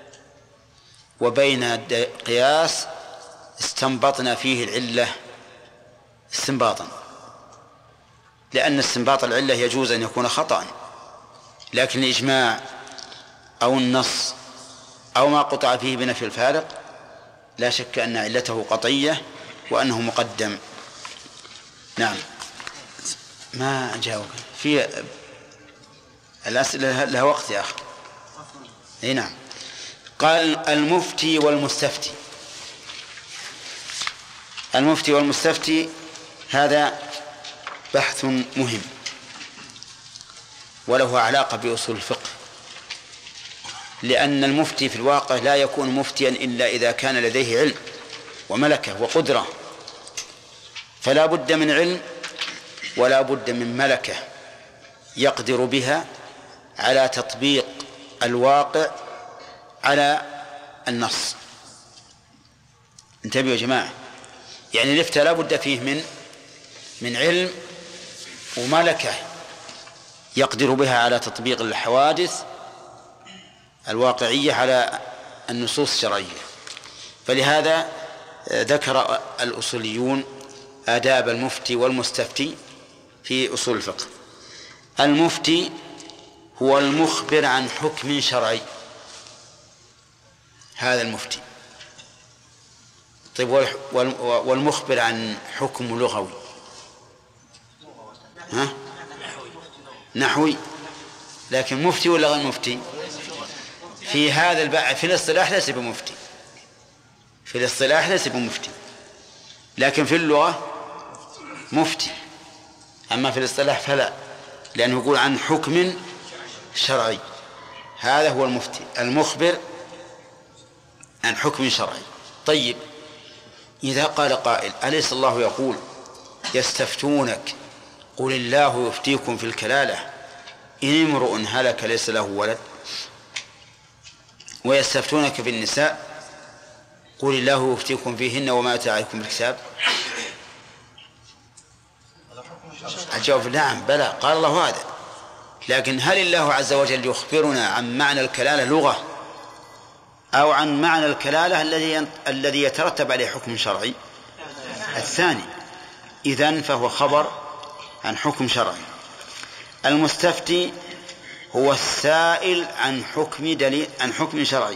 A: وبين قياس استنبطنا فيه العلة استنباطا، لأن استنباط العلة يجوز أن يكون خطأ، لكن الإجماع أو النص أو ما قطع فيه بنفي الفارق لا شك أن علته قطعية وأنه مقدم. نعم، ما جاوب في الأسئلة لها وقت يا أخي. أي نعم. قال المفتي والمستفتي. المفتي والمستفتي هذا بحث مهم وله علاقة بأصول الفقه، لأن المفتي في الواقع لا يكون مفتيا إلا إذا كان لديه علم وملكة وقدرة، فلا بد من علم ولا بد من ملكة يقدر بها على تطبيق الواقع على النص. انتبهوا يا جماعة، يعني الإفتاء لا بد فيه من علم وملكة يقدر بها على تطبيق الحوادث الواقعية على النصوص الشرعية. فلهذا ذكر الأصوليون آداب المفتي والمستفتي في أصول الفقه. المفتي هو المخبر عن حكم شرعي، هذا المفتي. طيب، والمخبر عن حكم لغوي نحوي، لكن مفتي ولا غير مفتي؟ في هذا الباب في الاصطلاح ليس بمفتي، في الاصطلاح ليس بمفتي، لكن في اللغة مفتي، أما في الاصطلاح فلا، لأنه يقول عن حكم شرعي. هذا هو المفتي المخبر عن حكم شرعي. طيب، إذا قال قائل أليس الله يقول يستفتونك قل الله يفتيكم في الكلالة إن امرؤ هلك ليس له ولد ويستفتونك في النساء قل الله يفتيكم فيهن وما أتى عليكم بالكتاب. الجواب نعم بلى، قال الله هذا، لكن هل الله عز وجل يخبرنا عن معنى الكلالة لغة أو عن معنى الكلالة الذي يترتب عليه حكم شرعي؟ الثاني. إذن فهو خبر عن حكم شرعي. المستفتي هو السائل عن حكم دليل عن حكم شرعي.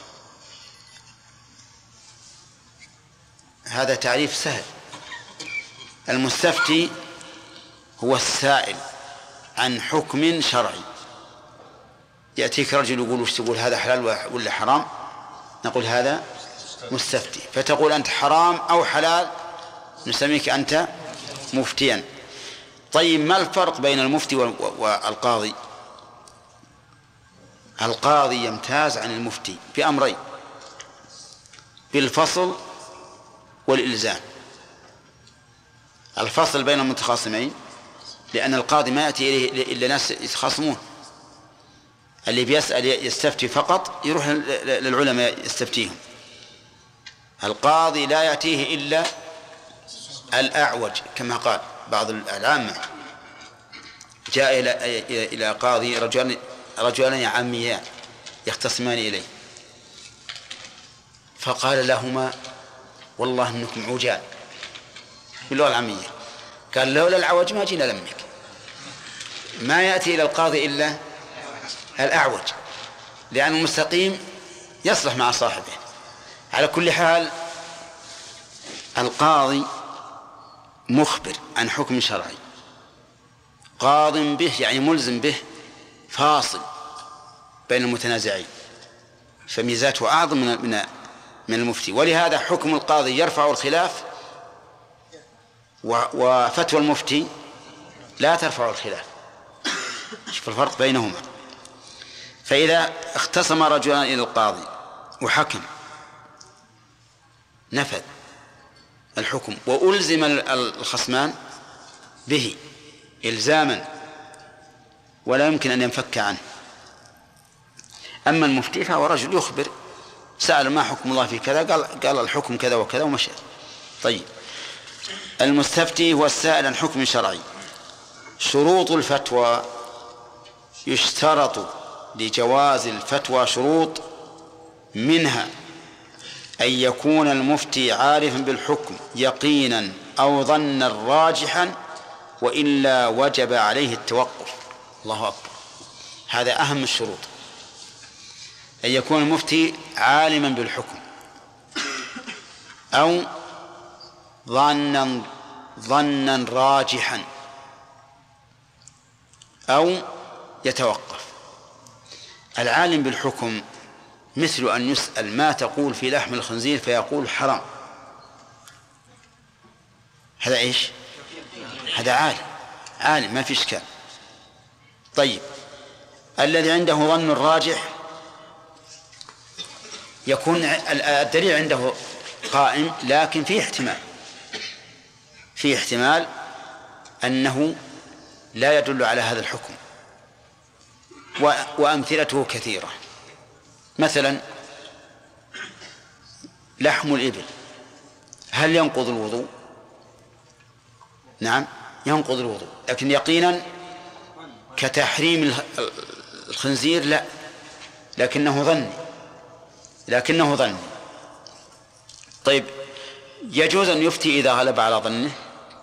A: هذا تعريف سهل. المستفتي هو السائل عن حكم شرعي. يأتيك رجل يقول وش تقول، هذا حلال ولا حرام؟ نقول هذا مستفتي، فتقول أنت حرام أو حلال، نسميك أنت مفتيا. طيب ما الفرق بين المفتي والقاضي؟ القاضي يمتاز عن المفتي بأمرين: بالفصل والإلزام. الفصل بين المتخاصمين، لأن القاضي ما يأتي إليه إلا ناس يتخاصمون، اللي بيسأل يستفتي فقط يروح للعلماء يستفتيهم. القاضي لا يأتيه إلا الأعوج، كما قال بعض العامة: جاء إلى قاضي رجلان عاميان يختصمان إليه، فقال لهما: والله إنكم عجال، باللغة العامية. قال: لولا العوج ما جينا لمك. ما يأتي إلى القاضي إلا الأعوج، لأن المستقيم يصلح مع صاحبه. على كل حال، القاضي مخبر عن حكم شرعي، قاض به يعني ملزم به، فاصل بين المتنازعين، فميزاته أعظم من المفتي. ولهذا حكم القاضي يرفع الخلاف، وفتوى المفتي لا ترفع الخلاف. شوف الفرق بينهما. فإذا اختصم رجلان إلى القاضي وحكم، نفذ الحكم وألزم الخصمان به إلزاما ولا يمكن أن ينفك عنه. أما المفتي فهو رجل يخبر، سأل ما حكم الله في كذا، قال الحكم كذا وكذا ومشى. طيب، المستفتي هو السائل عن حكم شرعي. شروط الفتوى: يشترط لجواز الفتوى شروط، منها أن يكون المفتي عارفا بالحكم يقينا أو ظنا راجحا، وإلا وجب عليه التوقف. الله أكبر، هذا أهم الشروط، أن يكون المفتي عالما بالحكم أو ظنا راجحا أو يتوقف. العالم بالحكم مثل أن يسأل: ما تقول في لحم الخنزير؟ فيقول حرام. هذا إيش؟ هذا عالم ما في إشكال. طيب، الذي عنده ظن راجح يكون الدليل عنده قائم، لكن فيه احتمال أنه لا يدل على هذا الحكم، وأمثلته كثيرة. مثلا لحم الإبل هل ينقض الوضوء؟ نعم ينقض الوضوء، لكن يقينا كتحريم الخنزير لا، لكنه ظني. طيب، يجوز أن يفتي إذا غلب على ظنه؟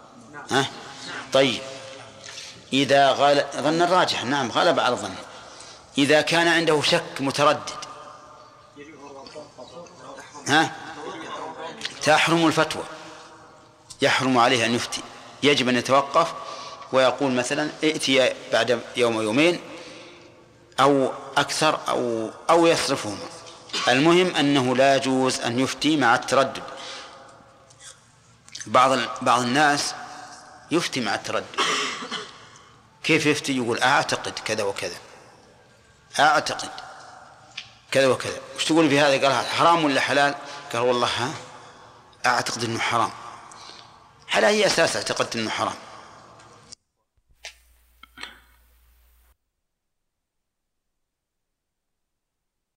A: طيب، إذا ظن الراجح، نعم غلب على ظنه. إذا كان عنده شك متردد تحرم الفتوى، يحرم عليه أن يفتي، يجب أن يتوقف ويقول مثلا: ائتي بعد يوم أو يومين أو أكثر أو يصرفهما. المهم أنه لا يجوز أن يفتي مع التردد. بعض الناس يفتي مع التردد. كيف يفتي؟ يقول: أعتقد كذا وكذا، أعتقد كذا وكذا. وش تقول في هذا؟ قال: حرام ولا حلال؟ قال: والله أعتقد أنه حرام. على أي أساس اعتقدت أنه حرام؟